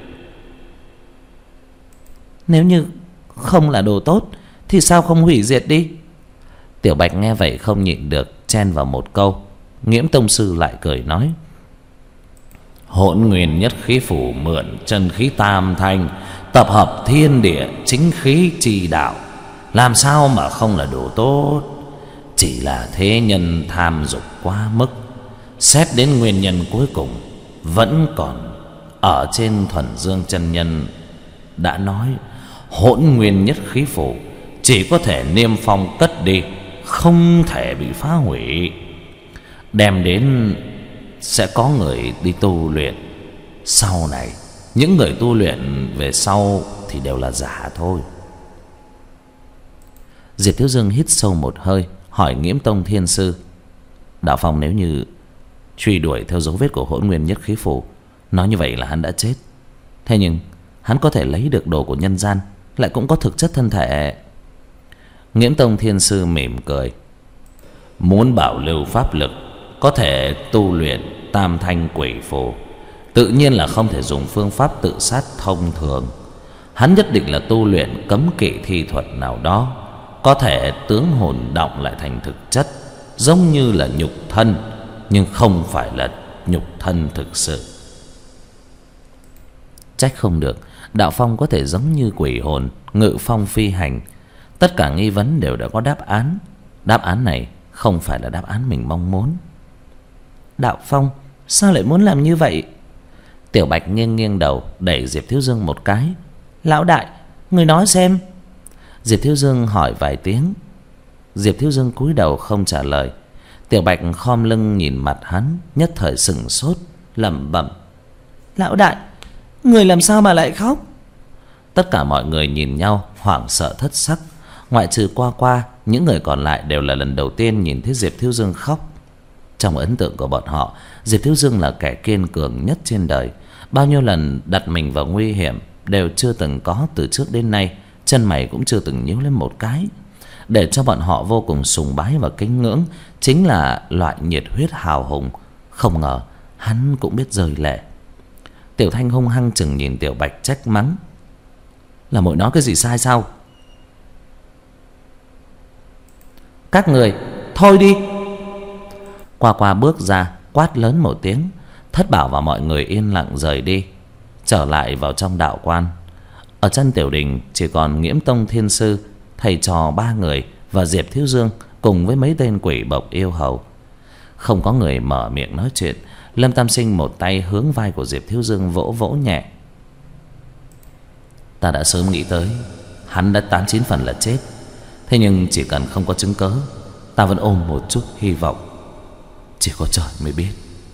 Nếu như không là đồ tốt thì sao không hủy diệt đi? Tiểu Bạch nghe vậy không nhịn được chen vào một câu. Nghiễm tông sư lại cười nói: Hỗn Nguyên Nhất Khí Phủ mượn chân khí tam thanh, tập hợp thiên địa chính khí chi đạo, làm sao mà không là đồ tốt? Chỉ là thế nhân tham dục quá mức, xét đến nguyên nhân cuối cùng vẫn còn ở trên thuần dương chân nhân đã nói, Hỗn Nguyên Nhất Khí Phủ chỉ có thể niêm phong cất đi, không thể bị phá hủy. Đem đến sẽ có người đi tu luyện. Sau này những người tu luyện về sau thì đều là giả thôi. Diệp Thiếu Dương hít sâu một hơi, hỏi Nghiễm tông thiên sư: Đạo Phong nếu như truy đuổi theo dấu vết của Hỗn Nguyên Nhất Khí Phủ, nói như vậy là hắn đã chết. Thế nhưng hắn có thể lấy được đồ của nhân gian, lại cũng có thực chất thân thể. Nghiễm tông thiên sư mỉm cười: Muốn bảo lưu pháp lực, có thể tu luyện tam thanh quỷ phù, tự nhiên là không thể dùng phương pháp tự sát thông thường. Hắn nhất định là tu luyện cấm kỵ thi thuật nào đó, có thể tướng hồn động lại thành thực chất, giống như là nhục thân, nhưng không phải là nhục thân thực sự. Trách không được Đạo Phong có thể giống như quỷ hồn, ngự phong phi hành. Tất cả nghi vấn đều đã có đáp án. Đáp án này không phải là đáp án mình mong muốn. Đạo Phong, sao lại muốn làm như vậy? Tiểu Bạch nghiêng nghiêng đầu đẩy Diệp Thiếu Dương một cái. Lão đại, người nói xem. Diệp Thiếu Dương hỏi vài tiếng. Diệp Thiếu Dương cúi đầu không trả lời. Tiểu Bạch khom lưng nhìn mặt hắn, nhất thời sững sốt, lẩm bẩm: Lão đại, người làm sao mà lại khóc? Tất cả mọi người nhìn nhau hoảng sợ thất sắc. Ngoại trừ Qua Qua, những người còn lại đều là lần đầu tiên nhìn thấy Diệp Thiếu Dương khóc. Trong ấn tượng của bọn họ, Diệp Thiếu Dương là kẻ kiên cường nhất trên đời. Bao nhiêu lần đặt mình vào nguy hiểm đều chưa từng có từ trước đến nay. Chân mày cũng chưa từng nhíu lên một cái. Để cho bọn họ vô cùng sùng bái và kính ngưỡng chính là loại nhiệt huyết hào hùng. Không ngờ hắn cũng biết rơi lệ. Tiểu Thanh hung hăng chừng nhìn Tiểu Bạch trách mắng: Là muội nói cái gì sai sao? Các người thôi đi. Qua Qua bước ra quát lớn một tiếng. Thất Bảo và mọi người yên lặng rời đi, trở lại vào trong đạo quan. Ở chân tiểu đình chỉ còn Nghiễm Tông Thiên Sư, thầy trò ba người và Diệp Thiếu Dương cùng với mấy tên quỷ bộc yêu hầu. Không có người mở miệng nói chuyện. Lâm Tam Sinh một tay hướng vai của Diệp Thiếu Dương vỗ vỗ nhẹ: Ta đã sớm nghĩ tới hắn đã tám chín phần là chết. Thế nhưng chỉ cần không có chứng cớ, ta vẫn ôm một chút hy vọng. Chỉ có trời mới biết.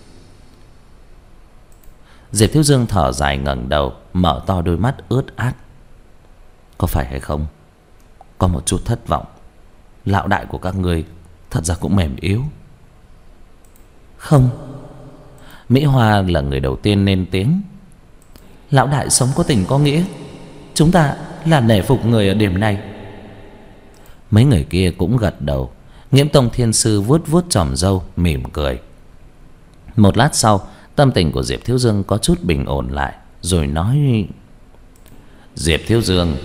Diệp Thiếu Dương thở dài ngẩng đầu, mở to đôi mắt ướt át. Có phải hay không, có một chút thất vọng. Lão đại của các ngươi thật ra cũng mềm yếu. Không. Mỹ Hoa là người đầu tiên lên tiếng. Lão đại sống có tình có nghĩa, chúng ta là nể phục người ở điểm này. Mấy người kia cũng gật đầu. Nghiễm Tông Thiên Sư vuốt vuốt chòm râu mỉm cười. Một lát sau, tâm tình của Diệp Thiếu Dương có chút bình ổn lại, rồi nói: Diệp Thiếu Dương,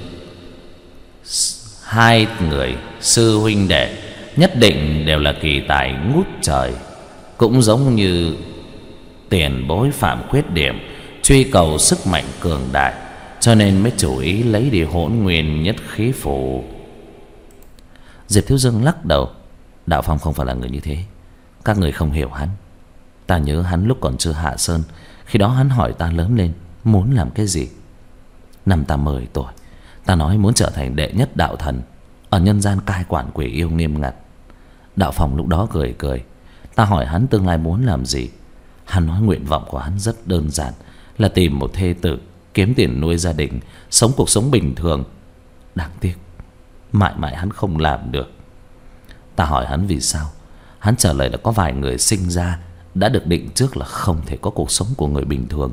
hai người sư huynh đệ nhất định đều là kỳ tài ngút trời. Cũng giống như tiền bối Phạm khuyết điểm, truy cầu sức mạnh cường đại, cho nên mới chủ ý lấy đi Hỗn Nguyên Nhất Khí Phù. Diệp Thiếu Dương lắc đầu: Đạo Phong không phải là người như thế. Các người không hiểu hắn. Ta nhớ hắn lúc còn chưa hạ sơn. Khi đó hắn hỏi ta lớn lên muốn làm cái gì. Năm ta mười tuổi, ta nói muốn trở thành đệ nhất đạo thần, ở nhân gian cai quản quỷ yêu nghiêm ngặt. Đạo Phong lúc đó cười cười. Ta hỏi hắn tương lai muốn làm gì. Hắn nói nguyện vọng của hắn rất đơn giản, là tìm một thê tử, kiếm tiền nuôi gia đình, sống cuộc sống bình thường. Đáng tiếc mãi mãi hắn không làm được. Ta hỏi hắn vì sao, hắn trả lời là có vài người sinh ra đã được định trước là không thể có cuộc sống của người bình thường.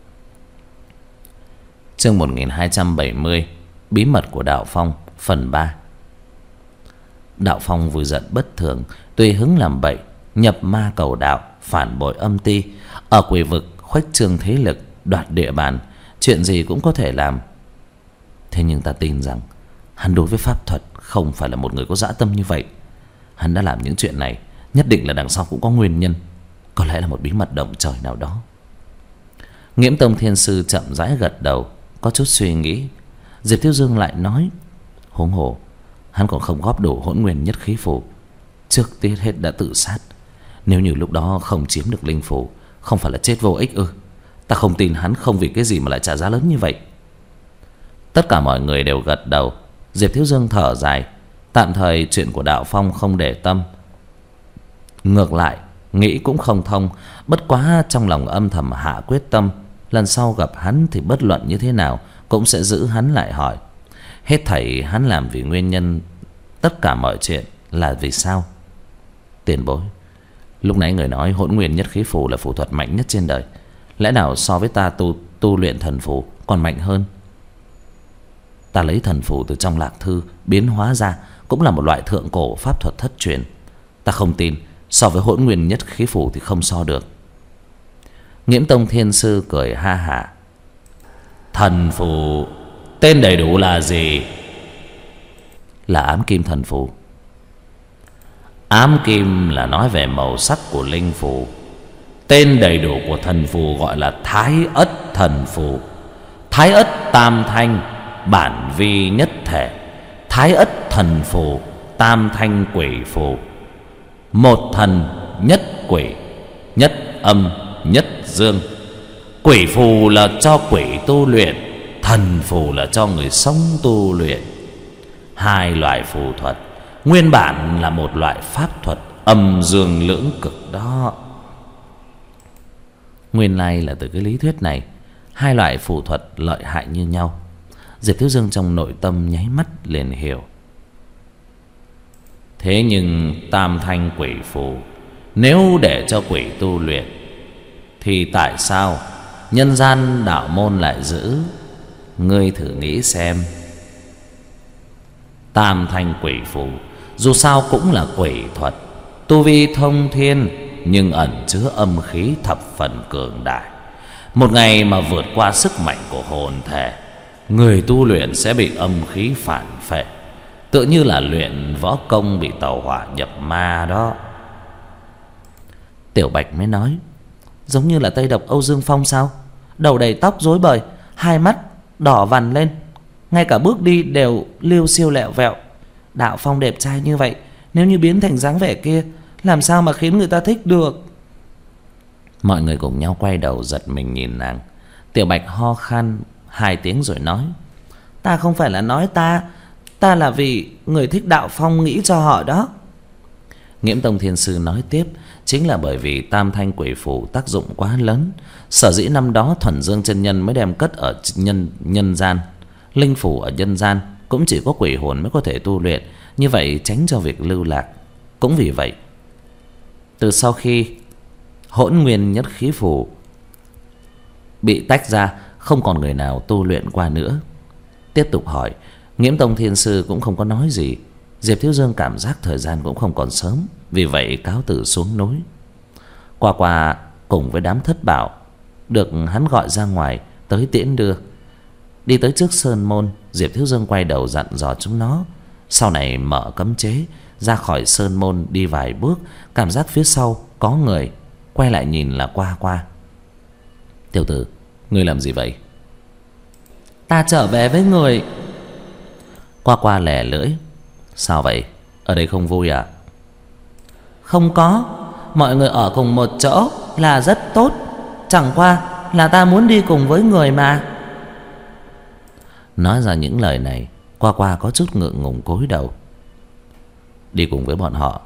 Chương một nghìn hai trăm bảy mươi. Bí mật của Đạo Phong phần ba. Đạo Phong vừa giận bất thường, tùy hứng làm bậy, nhập ma cầu đạo, phản bội âm ty, ở quỷ vực khuếch trương thế lực, đoạt địa bàn, chuyện gì cũng có thể làm. Thế nhưng ta tin rằng hắn đối với pháp thuật không phải là một người có dã tâm như vậy. Hắn đã làm những chuyện này nhất định là đằng sau cũng có nguyên nhân, có lẽ là một bí mật động trời nào đó. Nghiễm Tông Thiên Sư chậm rãi gật đầu, có chút suy nghĩ. Diệp Thiếu Dương lại nói: Huống hồ hắn còn không góp đủ Hỗn Nguyên Nhất Khí Phù, trước tiết hết đã tự sát. Nếu như lúc đó không chiếm được linh phù, không phải là chết vô ích ư? Ta không tin hắn không vì cái gì mà lại trả giá lớn như vậy. Tất cả mọi người đều gật đầu. Diệp Thiếu Dương thở dài, tạm thời chuyện của Đạo Phong không để tâm. Ngược lại nghĩ cũng không thông. Bất quá trong lòng âm thầm hạ quyết tâm, lần sau gặp hắn thì bất luận như thế nào cũng sẽ giữ hắn lại hỏi. Hết thảy hắn làm vì nguyên nhân, tất cả mọi chuyện là vì sao? Tiền bối, lúc nãy người nói Hỗn Nguyên Nhất Khí Phù là phù thuật mạnh nhất trên đời, lẽ nào so với ta tu tu luyện thần phù còn mạnh hơn? Ta lấy thần phù từ trong lạc thư biến hóa ra, cũng là một loại thượng cổ pháp thuật thất truyền. Ta không tin so với Hỗn Nguyên Nhất Khí Phù thì không so được. Nghiễm Tông Thiên Sư cười ha hả: Thần phù tên đầy đủ là gì? Là Ám Kim Thần Phù. Ám kim là nói về màu sắc của linh phù. Tên đầy đủ của thần phù gọi là Thái Ất Thần Phù. Thái Ất tam thanh, bản vi nhất thể. Thái Thái ất thần phù, tam thanh quỷ phù. Một thần nhất quỷ, nhất âm nhất dương. Quỷ phù là cho quỷ tu luyện, thần phù là cho người sống tu luyện. Hai loại phù thuật nguyên bản là một loại pháp thuật âm dương lưỡng cực đó. Nguyên lai là từ cái lý thuyết này, hai loại phù thuật lợi hại như nhau. Diệp Thiếu Dương trong nội tâm nháy mắt liền hiểu. Thế nhưng tam thanh quỷ phù nếu để cho quỷ tu luyện, thì tại sao nhân gian đạo môn lại giữ? Ngươi thử nghĩ xem. Tam thanh quỷ phù dù sao cũng là quỷ thuật, tu vi thông thiên, nhưng ẩn chứa âm khí thập phần cường đại. Một ngày mà vượt qua sức mạnh của hồn thể, người tu luyện sẽ bị âm khí phản phệ, tựa như là luyện võ công bị tàu hỏa nhập ma đó. Tiểu Bạch mới nói, giống như là Tây độc Âu Dương Phong sao? Đầu đầy tóc rối bời, hai mắt đỏ vằn lên, ngay cả bước đi đều liêu xiêu lẹo vẹo. Đạo Phong đẹp trai như vậy, nếu như biến thành dáng vẻ kia, làm sao mà khiến người ta thích được? Mọi người cùng nhau quay đầu giật mình nhìn nàng. Tiểu Bạch ho khan hai tiếng rồi nói, ta không phải là nói ta, ta là vì người thích Đạo Phong nghĩ cho họ đó. Nghiễm Tông Thiên Sư nói tiếp, chính là bởi vì tam thanh quỷ phù tác dụng quá lớn, sở dĩ năm đó Thuần Dương chân nhân mới đem cất ở nhân nhân gian. Linh phủ ở nhân gian cũng chỉ có quỷ hồn mới có thể tu luyện, như vậy tránh cho việc lưu lạc. Cũng vì vậy, từ sau khi Hỗn Nguyên Nhất Khí Phù bị tách ra, không còn người nào tu luyện qua nữa. Tiếp tục hỏi, Nghiễm Tông Thiên Sư cũng không có nói gì. Diệp Thiếu Dương cảm giác thời gian cũng không còn sớm, vì vậy cáo từ xuống núi. Qua qua cùng với đám thất bảo được hắn gọi ra ngoài tới tiễn đưa. Đi tới trước sơn môn, Diệp Thiếu Dương quay đầu dặn dò chúng nó, sau này mở cấm chế, ra khỏi sơn môn đi vài bước, cảm giác phía sau có người, quay lại nhìn là Qua Qua. Tiểu tử, ngươi làm gì vậy? Ta trở về với người. Qua Qua lẻ lưỡi. Sao vậy? Ở đây không vui à? Không có, mọi người ở cùng một chỗ là rất tốt, chẳng qua là ta muốn đi cùng với người mà. Nói ra những lời này, Qua Qua có chút ngượng ngùng cúi đầu. Đi cùng với bọn họ?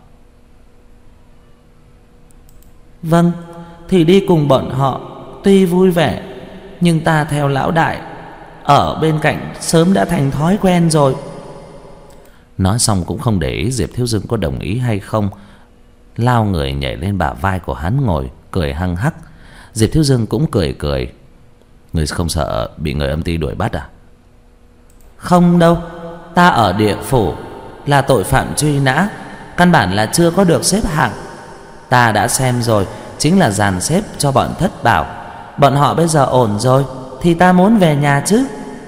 Vâng, thì đi cùng bọn họ tuy vui vẻ, nhưng ta theo lão đại ở bên cạnh sớm đã thành thói quen rồi. Nói xong cũng không để ý Diệp Thiếu Dương có đồng ý hay không, lao người nhảy lên bả vai của hắn ngồi, cười hăng hắc. Diệp Thiếu Dương cũng cười cười. Người không sợ bị người âm ty đuổi bắt à? Không đâu, ta ở địa phủ là tội phạm truy nã, căn bản là chưa có được xếp hạng. Ta đã xem rồi, chính là dàn xếp cho bọn thất bảo. Bọn họ bây giờ ổn rồi, thì ta muốn về nhà chứ.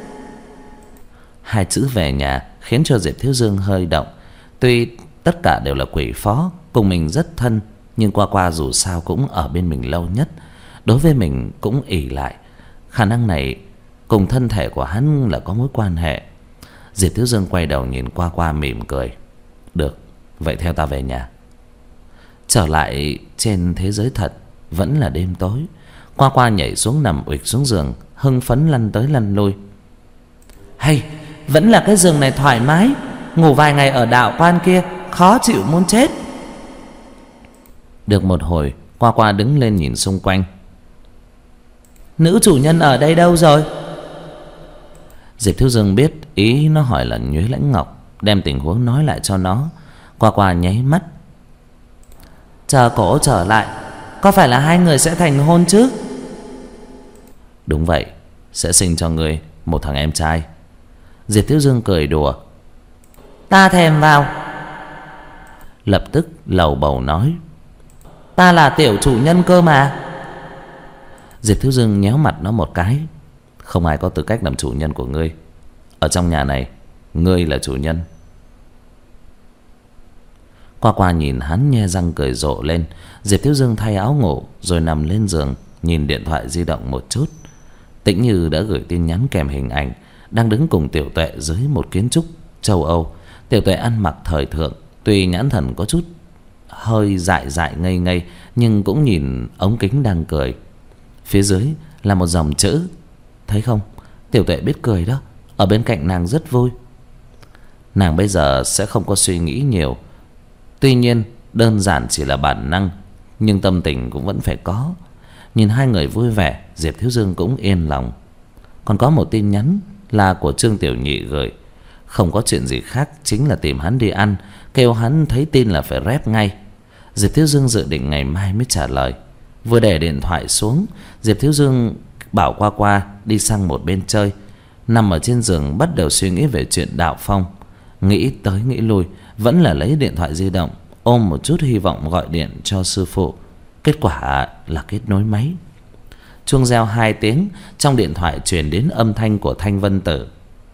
Hai chữ về nhà khiến cho Diệp Thiếu Dương hơi động. Tuy tất cả đều là quỷ phó, cùng mình rất thân, nhưng Qua Qua dù sao cũng ở bên mình lâu nhất, đối với mình cũng ỷ lại. Khả năng này cùng thân thể của hắn là có mối quan hệ. Diệp Thiếu Dương quay đầu nhìn Qua Qua mỉm cười. Được, vậy theo ta về nhà. Trở lại trên thế giới thật, vẫn là đêm tối. Qua Qua nhảy xuống nằm uịch xuống giường, hưng phấn lăn tới lăn lui. Hay, vẫn là cái giường này thoải mái, ngủ vài ngày ở đạo quan kia khó chịu muốn chết. Được một hồi, Qua Qua đứng lên nhìn xung quanh. Nữ chủ nhân ở đây đâu rồi? Diệp Thiếu Dương biết ý nó hỏi là Nhuế Lãnh Ngọc, đem tình huống nói lại cho nó. Qua Qua nháy mắt. Chờ cổ trở lại, có phải là hai người sẽ thành hôn chứ? Đúng vậy, sẽ sinh cho ngươi một thằng em trai. Diệp Thiếu Dương cười đùa. Ta thèm vào. Lập tức lầu bầu nói, ta là tiểu chủ nhân cơ mà. Diệp Thiếu Dương nhéo mặt nó một cái. Không ai có tư cách làm chủ nhân của ngươi. Ở trong nhà này, ngươi là chủ nhân. Qua Qua nhìn hắn nhe răng cười rộ lên. Diệp Thiếu Dương thay áo ngủ rồi nằm lên giường, nhìn điện thoại di động một chút. Tĩnh Như đã gửi tin nhắn kèm hình ảnh đang đứng cùng Tiểu Tuệ dưới một kiến trúc châu Âu. Tiểu Tuệ ăn mặc thời thượng, tuy nhãn thần có chút hơi dại dại ngây ngây, nhưng cũng nhìn ống kính đang cười. Phía dưới là một dòng chữ, thấy không? Tiểu Tuệ biết cười đó. Ở bên cạnh nàng rất vui. Nàng bây giờ sẽ không có suy nghĩ nhiều. Tuy nhiên đơn giản chỉ là bản năng, nhưng tâm tình cũng vẫn phải có. Nhìn hai người vui vẻ, Diệp Thiếu Dương cũng yên lòng. Còn có một tin nhắn là của Trương Tiểu Nhị gửi. Không có chuyện gì khác, chính là tìm hắn đi ăn, kêu hắn thấy tin là phải rep ngay. Diệp Thiếu Dương dự định ngày mai mới trả lời. Vừa để điện thoại xuống, Diệp Thiếu Dương bảo Qua Qua đi sang một bên chơi. Nằm ở trên giường bắt đầu suy nghĩ về chuyện Đạo Phong. Nghĩ tới nghĩ lui, vẫn là lấy điện thoại di động, ôm một chút hy vọng gọi điện cho sư phụ. Kết quả là kết nối máy. Chuông reo hai tiếng, trong điện thoại truyền đến âm thanh của Thanh Vân Tử.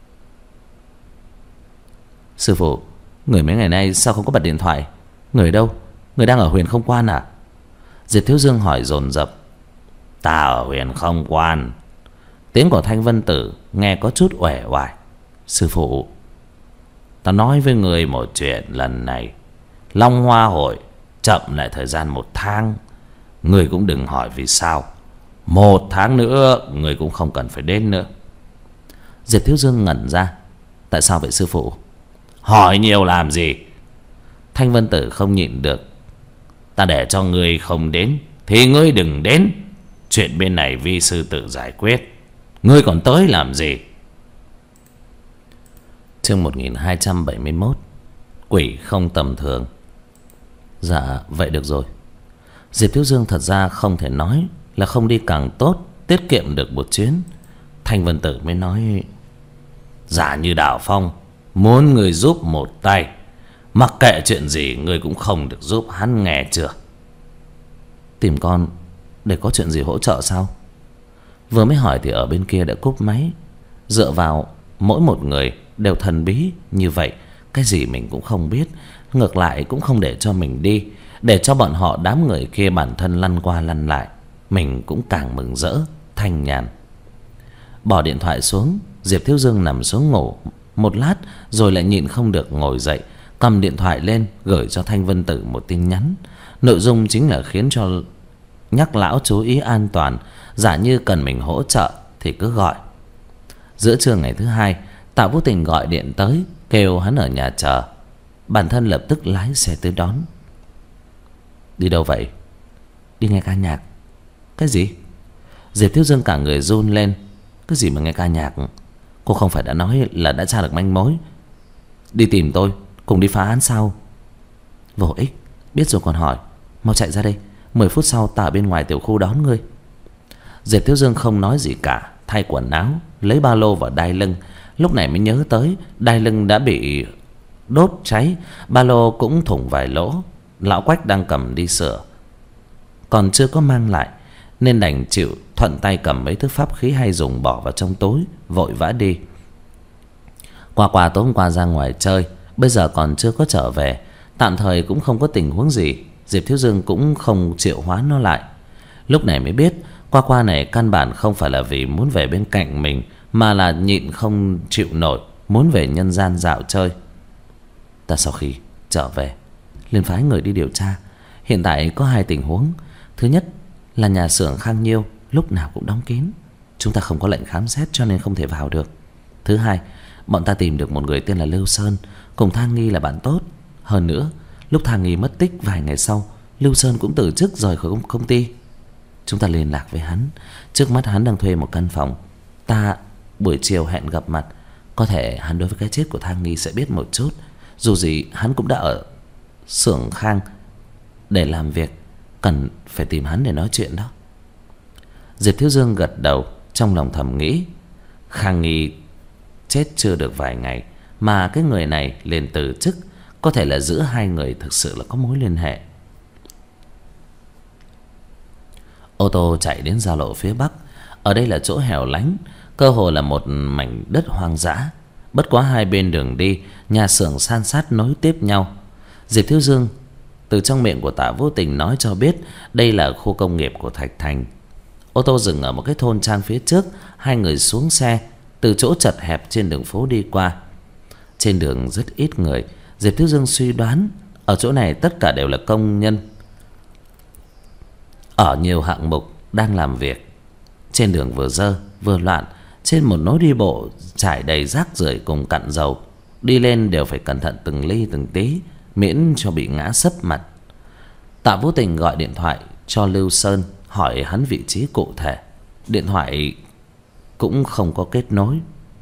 Sư phụ, người mấy ngày nay sao không có bật điện thoại? Người đâu? Người đang ở Huyền Không Quan à? Diệp Thiếu Dương hỏi dồn dập. Ta ở Huyền Không Quan. Tiếng của Thanh Vân Tử nghe có chút uể oải. Sư phụ, ta nói với người một chuyện, lần này Long Hoa Hội chậm lại thời gian một tháng. Người cũng đừng hỏi vì sao. Một tháng nữa người cũng không cần phải đến nữa. Diệp Thiếu Dương ngẩn ra. Tại sao vậy sư phụ? Hỏi nhiều làm gì? Thanh Vân Tử không nhịn được. Ta để cho ngươi không đến thì ngươi đừng đến. Chuyện bên này vi sư tự giải quyết. Ngươi còn tới làm gì? Chương một nghìn hai trăm bảy mươi mốt. Quỷ không tầm thường. Dạ vậy được rồi. Diệp Thiếu Dương thật ra không thể nói là không đi càng tốt, tiết kiệm được một chuyến. Thanh Vân Tử mới nói. Giả như Đạo Phong muốn người giúp một tay, mặc kệ chuyện gì người cũng không được giúp hắn, nghe chưa? Tìm con để có chuyện gì hỗ trợ sao? Vừa mới hỏi thì ở bên kia đã cúp máy. Dựa vào mỗi một người đều thần bí như vậy, cái gì mình cũng không biết. Ngược lại cũng không để cho mình đi, để cho bọn họ đám người kia bản thân lăn qua lăn lại. Mình cũng càng mừng rỡ, thanh nhàn. Bỏ điện thoại xuống, Diệp Thiếu Dương nằm xuống ngủ một lát, rồi lại nhịn không được ngồi dậy, cầm điện thoại lên gửi cho Thanh Vân Tử một tin nhắn. Nội dung chính là khiến cho nhắc lão chú ý an toàn, giả như cần mình hỗ trợ thì cứ gọi. Giữa trưa ngày thứ hai, Tạ Vũ Tình gọi điện tới, kêu hắn ở nhà chờ. Bản thân lập tức lái xe tới đón. Đi đâu vậy? Đi nghe ca nhạc. Cái gì? Diệp Thiếu Dương cả người run lên. Cái gì mà nghe ca nhạc? Cô không phải đã nói là đã tra được manh mối? Đi tìm tôi, cùng đi phá án sao? Vô ích, biết rồi còn hỏi. Mau chạy ra đây, mười phút sau ta ở bên ngoài tiểu khu đón ngươi. Diệp Thiếu Dương không nói gì cả, thay quần áo, lấy ba lô vào đai lưng. Lúc này mới nhớ tới đai lưng đã bị đốt cháy, ba lô cũng thủng vài lỗ. Lão Quách đang cầm đi sửa, còn chưa có mang lại, nên đành chịu thuận tay cầm mấy thứ pháp khí hay dùng bỏ vào trong túi, vội vã đi. Qua Qua tối hôm qua ra ngoài chơi, bây giờ còn chưa có trở về. Tạm thời cũng không có tình huống gì, Diệp Thiếu Dương cũng không triệu hóa nó lại. Lúc này mới biết Qua Qua này căn bản không phải là vì muốn về bên cạnh mình, mà là nhịn không chịu nổi, muốn về nhân gian dạo chơi. Ta sau khi trở về liền phái người đi điều tra. Hiện tại có hai tình huống. Thứ nhất là nhà xưởng Khang Nhiêu lúc nào cũng đóng kín, chúng ta không có lệnh khám xét cho nên không thể vào được. Thứ hai, bọn ta tìm được một người tên là Lưu Sơn, cùng Thang Nghi là bạn tốt. Hơn nữa, lúc Thang Nghi mất tích vài ngày sau, Lưu Sơn cũng từ chức rời khỏi công ty. Chúng ta liên lạc với hắn. Trước mắt hắn đang thuê một căn phòng. Ta buổi chiều hẹn gặp mặt. Có thể hắn đối với cái chết của Thang Nghi sẽ biết một chút. Dù gì hắn cũng đã ở xưởng Khang để làm việc, cần phải tìm hắn để nói chuyện đó. Diệp Thiếu Dương gật đầu, trong lòng thầm nghĩ, Khang Nghi chết chưa được vài ngày mà cái người này liền từ chức, có thể là giữa hai người thực sự là có mối liên hệ. Ô tô chạy đến giao lộ phía bắc. Ở đây là chỗ hẻo lánh, cơ hồ là một mảnh đất hoang dã. Bất quá hai bên đường đi, nhà xưởng san sát nối tiếp nhau. Diệp Thiếu Dương từ trong miệng của Tạ Vô Tình nói cho biết đây là khu công nghiệp của Thạch Thành. Ô tô dừng ở một cái thôn trang phía trước. Hai người xuống xe, từ chỗ chật hẹp trên đường phố đi qua. Trên đường rất ít người. Diệp Thiếu Dương suy đoán ở chỗ này tất cả đều là công nhân ở nhiều hạng mục đang làm việc. Trên đường vừa dơ vừa loạn, trên một lối đi bộ trải đầy rác rưởi cùng cặn dầu. Đi lên đều phải cẩn thận từng ly từng tí, miễn cho bị ngã sấp mặt. Tạ Vũ Tình gọi điện thoại cho Lưu Sơn, hỏi hắn vị trí cụ thể. Điện thoại cũng không có kết nối.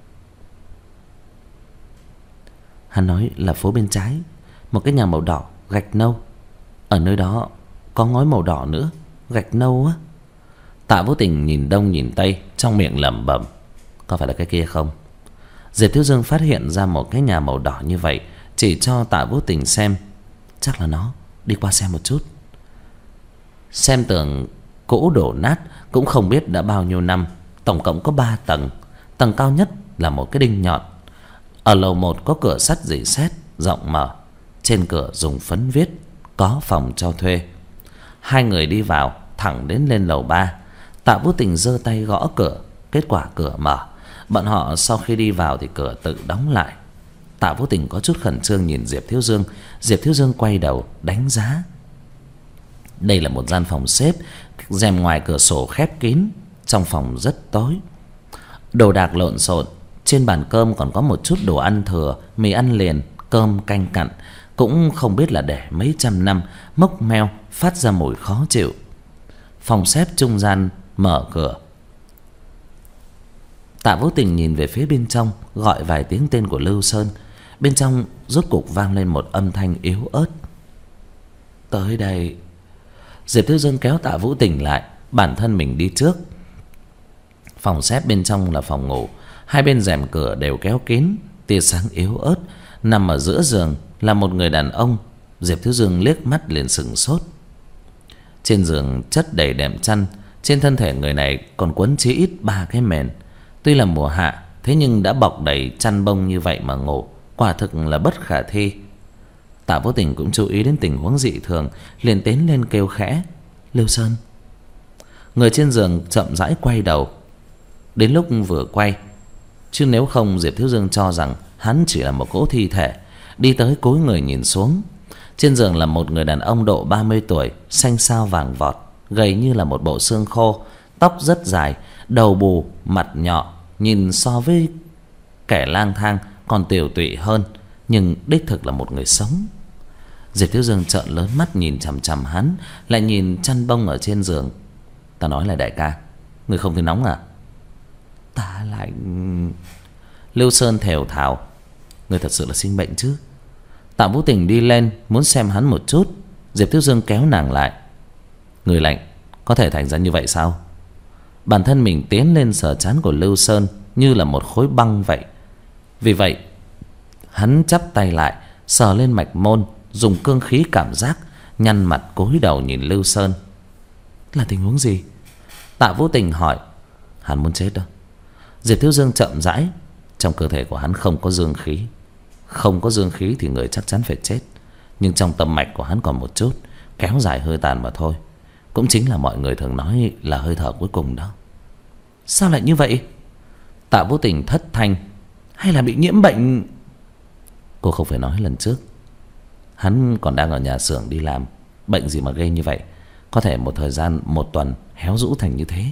Hắn nói là phố bên trái, một cái nhà màu đỏ gạch nâu. Ở nơi đó có ngói màu đỏ nữa, gạch nâu á. Tạ Vũ Tình nhìn đông nhìn tây, trong miệng lẩm bẩm, có phải là cái kia không? Diệp Thiếu Dương phát hiện ra một cái nhà màu đỏ như vậy, chỉ cho Tạ Vũ Tình xem. Chắc là nó, đi qua xem một chút. Xem tường cũ đổ nát, cũng không biết đã bao nhiêu năm. Tổng cộng có ba tầng. Tầng cao nhất là một cái đinh nhọn. Ở lầu một có cửa sắt rỉ sét rộng mở. Trên cửa dùng phấn viết có phòng cho thuê. Hai người đi vào, thẳng đến lên lầu ba. Tạ Vũ Tình giơ tay gõ cửa, kết quả cửa mở. Bọn họ sau khi đi vào thì cửa tự đóng lại. Tạ Vũ Tình có chút khẩn trương nhìn Diệp Thiếu Dương. Diệp Thiếu Dương quay đầu đánh giá. Đây là một gian phòng xếp, rèm ngoài cửa sổ khép kín. Trong phòng rất tối, đồ đạc lộn xộn. Trên bàn cơm còn có một chút đồ ăn thừa, mì ăn liền, cơm canh cặn, cũng không biết là để mấy trăm năm, mốc meo, phát ra mùi khó chịu. Phòng xếp trung gian mở cửa. Tạ Vũ Tình nhìn về phía bên trong, gọi vài tiếng tên của Lưu Sơn. Bên trong rốt cục vang lên một âm thanh yếu ớt. Tới đây. Diệp Thiếu Dương kéo Tạ Vũ Tình lại, bản thân mình đi trước. Phòng xếp bên trong là phòng ngủ, hai bên rèm cửa đều kéo kín, tia sáng yếu ớt. Nằm ở giữa giường là một người đàn ông. Diệp Thiếu Dương liếc mắt liền sững sốt. Trên giường chất đầy đệm chăn, trên thân thể người này còn quấn chí ít ba cái mền. Tuy là mùa hạ, thế nhưng đã bọc đầy chăn bông như vậy mà ngủ, quả thực là bất khả thi. Tạ Vũ Tình cũng chú ý đến tình huống dị thường, liền tiến lên kêu khẽ, Lưu Sơn. Người trên giường chậm rãi quay đầu. Đến lúc vừa quay, chứ nếu không Diệp Thiếu Dương cho rằng hắn chỉ là một cỗ thi thể. Đi tới cúi người nhìn xuống. Trên giường là một người đàn ông độ ba mươi tuổi, xanh xao vàng vọt, gầy như là một bộ xương khô, tóc rất dài, đầu bù, mặt nhọ, nhìn so với kẻ lang thang còn tiều tụy hơn, nhưng đích thực là một người sống. Diệp Thiếu Dương trợn lớn mắt nhìn chằm chằm hắn, lại nhìn chăn bông ở trên giường. Ta nói là đại ca, người không thấy nóng à? Ta lạnh. Lưu Sơn thều thào, người thật sự là sinh bệnh chứ? Tạ Vũ Tình đi lên muốn xem hắn một chút. Diệp Thiếu Dương kéo nàng lại. Người lạnh có thể thành ra như vậy sao? Bản thân mình tiến lên sờ trán của Lưu Sơn như là một khối băng vậy. Vì vậy hắn chắp tay lại, sờ lên mạch môn, dùng cương khí cảm giác, nhăn mặt cúi đầu nhìn Lưu Sơn. Là tình huống gì? Tạ Vũ Tình hỏi. Hắn muốn chết đó. Diệp Thiếu Dương chậm rãi. Trong cơ thể của hắn không có dương khí. Không có dương khí thì người chắc chắn phải chết. Nhưng trong tâm mạch của hắn còn một chút, kéo dài hơi tàn mà thôi. Cũng chính là mọi người thường nói là hơi thở cuối cùng đó. Sao lại như vậy? Tạ Vũ Tình thất thanh. Hay là bị nhiễm bệnh? Cô không phải nói lần trước hắn còn đang ở nhà xưởng đi làm. Bệnh gì mà ghê như vậy? Có thể một thời gian, một tuần héo rũ thành như thế.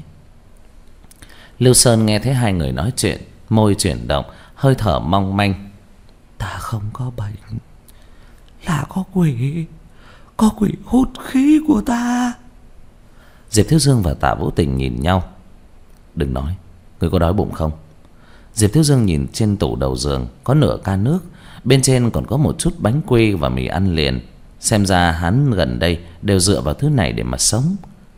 Lưu Sơn nghe thấy hai người nói chuyện, môi chuyển động, hơi thở mong manh. Ta không có bệnh, là có quỷ. Có quỷ hút khí của ta. Diệp Thiếu Dương và Tạ Vũ Tình nhìn nhau. Đừng nói, người có đói bụng không? Diệp Thiếu Dương nhìn trên tủ đầu giường có nửa ca nước, bên trên còn có một chút bánh quy và mì ăn liền. Xem ra hắn gần đây đều dựa vào thứ này để mà sống.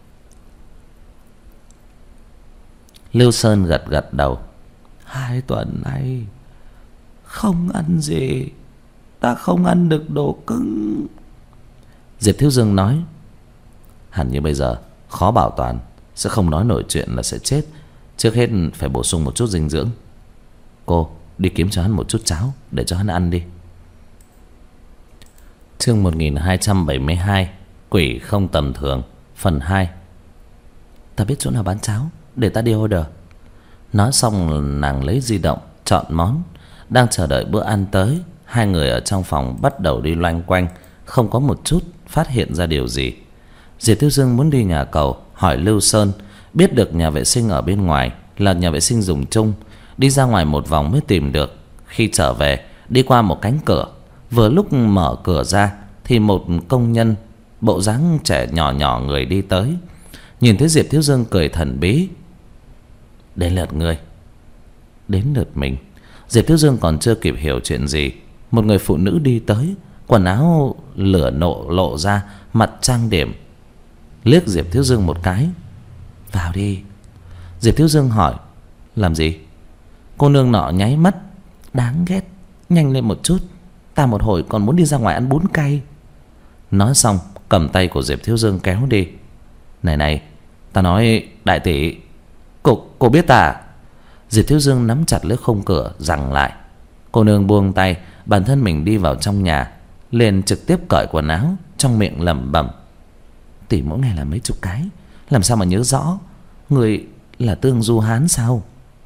Lưu Sơn gật gật đầu. Hai tuần nay không ăn gì. Ta không ăn được đồ cứng. Diệp Thiếu Dương nói. Hẳn như bây giờ khó bảo toàn, sẽ không nói nổi chuyện là sẽ chết. Trước hết phải bổ sung một chút dinh dưỡng. Cô đi kiếm cho hắn một chút cháo để cho hắn ăn đi. Chương một nghìn hai trăm bảy mươi hai. Quỷ không tầm thường. Phần hai. Ta biết chỗ nào bán cháo, để ta đi order. Nói xong nàng lấy di động chọn món. Đang chờ đợi bữa ăn tới, hai người ở trong phòng bắt đầu đi loanh quanh, không có một chút phát hiện ra điều gì. Diệp Thiếu Dương muốn đi nhà cầu, hỏi Lưu Sơn, biết được nhà vệ sinh ở bên ngoài là nhà vệ sinh dùng chung, đi ra ngoài một vòng mới tìm được. Khi trở về, đi qua một cánh cửa, vừa lúc mở cửa ra thì một công nhân bộ dáng trẻ nhỏ nhỏ người đi tới. Nhìn thấy Diệp Thiếu Dương cười thần bí. Đến lượt người. Đến lượt mình. Diệp Thiếu Dương còn chưa kịp hiểu chuyện gì, một người phụ nữ đi tới, quần áo lửa nộ lộ ra, mặt trang điểm. Liếc Diệp Thiếu Dương một cái. Vào đi. Diệp Thiếu Dương hỏi. Làm gì? Cô nương nọ nháy mắt. Đáng ghét, nhanh lên một chút, ta một hồi còn muốn đi ra ngoài ăn bún cay. Nói xong cầm tay của Diệp Thiếu Dương kéo đi. Này này, ta nói đại tỷ, Cô, cô biết ta à? Diệp Thiếu Dương nắm chặt lấy khung cửa giằng lại. Cô nương buông tay, bản thân mình đi vào trong nhà, liền trực tiếp cởi quần áo, trong miệng lẩm bẩm. Tỷ mỗi ngày làm mấy chục cái, làm sao mà nhớ rõ. Người là Tương Du Hán sao?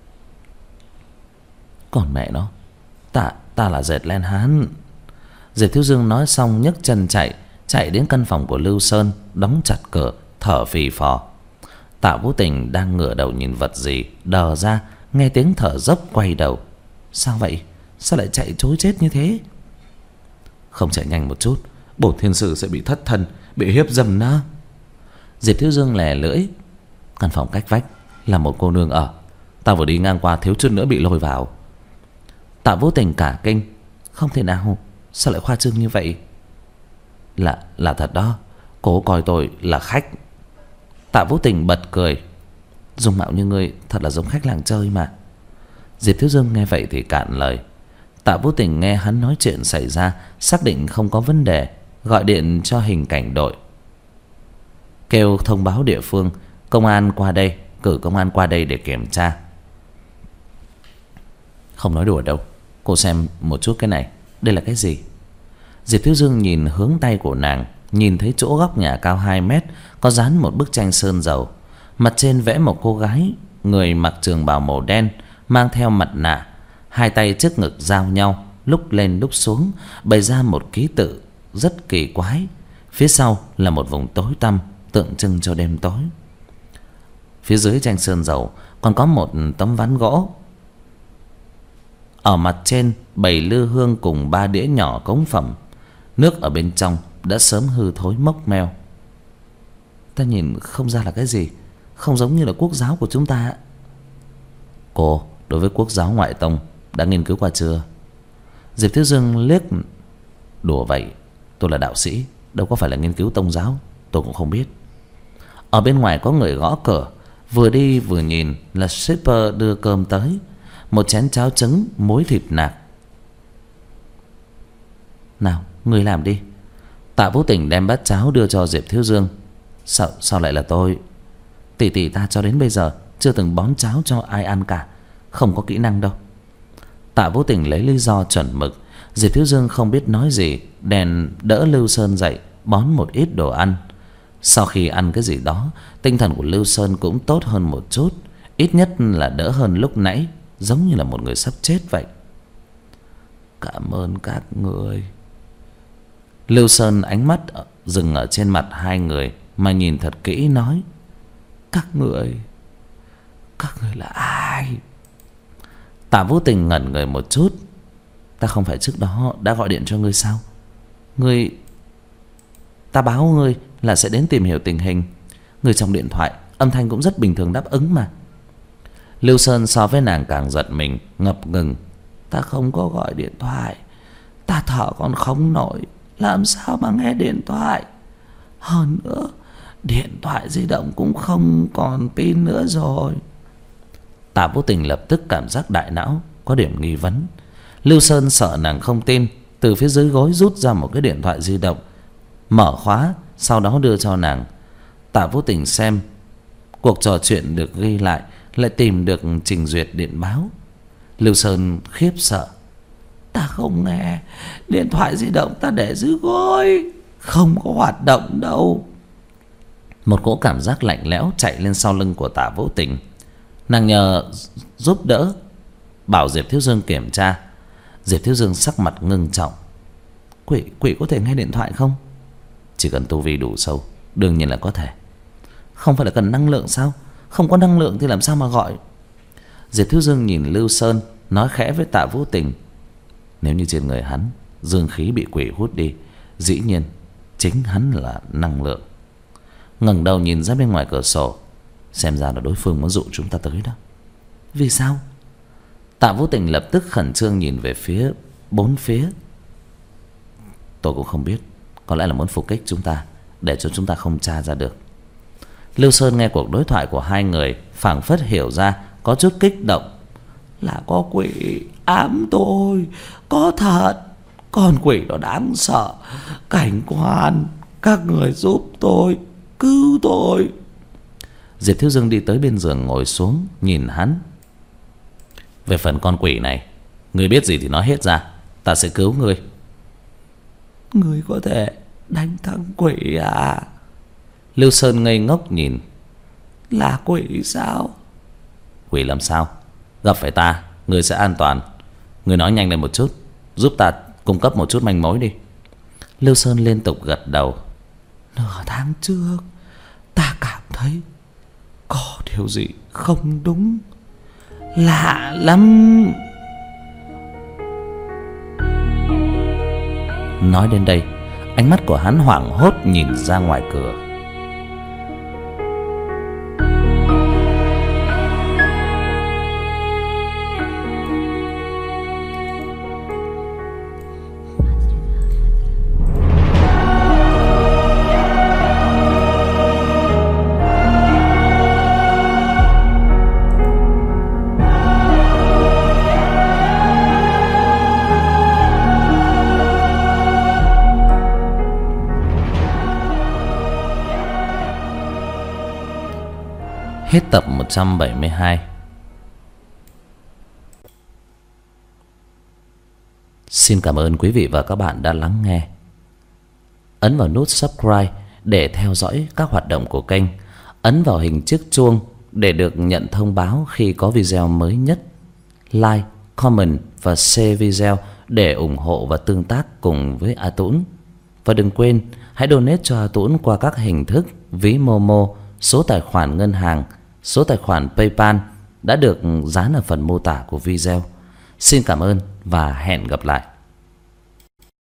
Còn mẹ nó, Ta, ta là Dệt Len Hán. Diệp Thiếu Dương nói xong nhấc chân chạy, chạy đến căn phòng của Lưu Sơn, đóng chặt cửa, thở phì phò. Tạ Vũ Tình đang ngửa đầu nhìn vật gì, đờ ra, nghe tiếng thở dốc quay đầu. Sao vậy? Sao lại chạy trối chết như thế? Không chạy nhanh một chút, bổn thiên sư sẽ bị thất thân, bị hiếp dâm đó. Diệp Thiếu Dương lè lưỡi. Căn phòng cách vách là một cô nương ở, ta vừa đi ngang qua thiếu chút nữa bị lôi vào. Tạ Vũ Tình cả kinh. Không thể nào, sao lại khoa trương như vậy? Là là thật đó, cô coi tôi là khách. Tạ Vũ Tình bật cười. Dung mạo như ngươi thật là giống khách làng chơi mà. Diệp Thiếu Dương nghe vậy thì cạn lời. Tạ Vũ Tình nghe hắn nói chuyện xảy ra, xác định không có vấn đề, gọi điện cho hình cảnh đội, kêu thông báo địa phương, công an qua đây, cử công an qua đây để kiểm tra. Không nói đùa đâu, cô xem một chút cái này, đây là cái gì? Diệp Thiếu Dương nhìn hướng tay của nàng, nhìn thấy chỗ góc nhà cao hai mét có dán một bức tranh sơn dầu. Mặt trên vẽ một cô gái, người mặc trường bào màu đen, mang theo mặt nạ, hai tay trước ngực giao nhau, lúc lên lúc xuống, bày ra một ký tự rất kỳ quái. Phía sau là một vùng tối tăm, tượng trưng cho đêm tối. Phía dưới tranh sơn dầu còn có một tấm ván gỗ, ở mặt trên bày lư hương cùng ba đĩa nhỏ cống phẩm. Nước ở bên trong đã sớm hư thối mốc meo. Ta nhìn không ra là cái gì, không giống như là quốc giáo của chúng ta. Cô đối với quốc giáo ngoại tông đã nghiên cứu qua chưa? Diệp Thiếu Dương liếc. Đùa vậy, tôi là đạo sĩ, đâu có phải là nghiên cứu tông giáo, tôi cũng không biết. Ở bên ngoài có người gõ cửa, vừa đi vừa nhìn là shipper đưa cơm tới, một chén cháo trứng muối thịt nạc. Nào, người làm đi. Tạ Vũ Tình đem bát cháo đưa cho Diệp Thiếu Dương. Sao, sao lại là tôi? Tỷ tỷ ta cho đến bây giờ chưa từng bón cháo cho ai ăn cả, không có kỹ năng đâu. Tạ Vũ Tình lấy lý do chuẩn mực. Diệp Thiếu Dương không biết nói gì, đèn đỡ Lưu Sơn dậy, bón một ít đồ ăn. Sau khi ăn cái gì đó, tinh thần của Lưu Sơn cũng tốt hơn một chút, ít nhất là đỡ hơn lúc nãy, giống như là một người sắp chết vậy. Cảm ơn các người. Lưu Sơn ánh mắt dừng ở trên mặt hai người mà nhìn thật kỹ, nói: Các người, các người là ai? Tạ Vũ Tình ngẩn người một chút. Ta không phải trước đó đã gọi điện cho ngươi sao? Ngươi, ta báo ngươi là sẽ đến tìm hiểu tình hình. Ngươi trong điện thoại âm thanh cũng rất bình thường đáp ứng mà. Lưu Sơn so với nàng càng giật mình, ngập ngừng. Ta không có gọi điện thoại, ta thở còn không nổi, làm sao mà nghe điện thoại? Hơn nữa, điện thoại di động cũng không còn pin nữa rồi. Tạ Vũ Tình lập tức cảm giác đại não có điểm nghi vấn. Lưu Sơn sợ nàng không tin, từ phía dưới gối rút ra một cái điện thoại di động, mở khóa, sau đó đưa cho nàng. Tạ Vũ Tình xem, cuộc trò chuyện được ghi lại, lại tìm được trình duyệt điện báo. Lưu Sơn khiếp sợ. Ta không nghe, điện thoại di động ta để dưới gối, không có hoạt động đâu. Một cỗ cảm giác lạnh lẽo chạy lên sau lưng của Tạ Vũ Tình. Nàng nhờ giúp đỡ, bảo Diệp Thiếu Dương kiểm tra. Diệp Thiếu Dương sắc mặt ngưng trọng. Quỷ quỷ có thể nghe điện thoại không? Chỉ cần tu vi đủ sâu, đương nhiên là có thể. Không phải là cần năng lượng sao? Không có năng lượng thì làm sao mà gọi? Diệp Thiếu Dương nhìn Lưu Sơn, nói khẽ với Tạ Vũ Tình. Nếu như trên người hắn dương khí bị quỷ hút đi, dĩ nhiên chính hắn là năng lượng. Ngẩng đầu nhìn ra bên ngoài cửa sổ, xem ra là đối phương muốn dụ chúng ta tới đó. Vì sao? Tạ Vũ Tình lập tức khẩn trương nhìn về phía bốn phía. Tôi cũng không biết, có lẽ là muốn phục kích chúng ta, để cho chúng ta không tra ra được. Lưu Sơn nghe cuộc đối thoại của hai người, phảng phất hiểu ra, có chút kích động. Là có quỷ ám tôi, có thật. Con quỷ nó đáng sợ. Cảnh quan, các người giúp tôi, cứu tôi. Diệp Thiếu Dương đi tới bên giường ngồi xuống, nhìn hắn. Về phần con quỷ này, ngươi biết gì thì nói hết ra, ta sẽ cứu ngươi. Ngươi có thể đánh thắng quỷ à? Lưu Sơn ngây ngốc nhìn. Là quỷ sao? Quỷ làm sao? Gặp phải ta, ngươi sẽ an toàn. Ngươi nói nhanh lên một chút, giúp ta cung cấp một chút manh mối đi. Lưu Sơn liên tục gật đầu. Nửa tháng trước, ta cảm thấy có điều gì không đúng. Lạ lắm. Nói đến đây, ánh mắt của hắn hoảng hốt nhìn ra ngoài cửa. Hết tập một trăm bảy mươi hai. Xin cảm ơn quý vị và các bạn đã lắng nghe. Ấn vào nút subscribe để theo dõi các hoạt động của kênh. Ấn vào hình chiếc chuông để được nhận thông báo khi có video mới nhất. Like, comment và share video để ủng hộ và tương tác cùng với A Tũng. Và đừng quên hãy donate cho A Tũng qua các hình thức ví Momo, số tài khoản ngân hàng, số tài khoản PayPal đã được dán ở phần mô tả của video. Xin cảm ơn và hẹn gặp lại.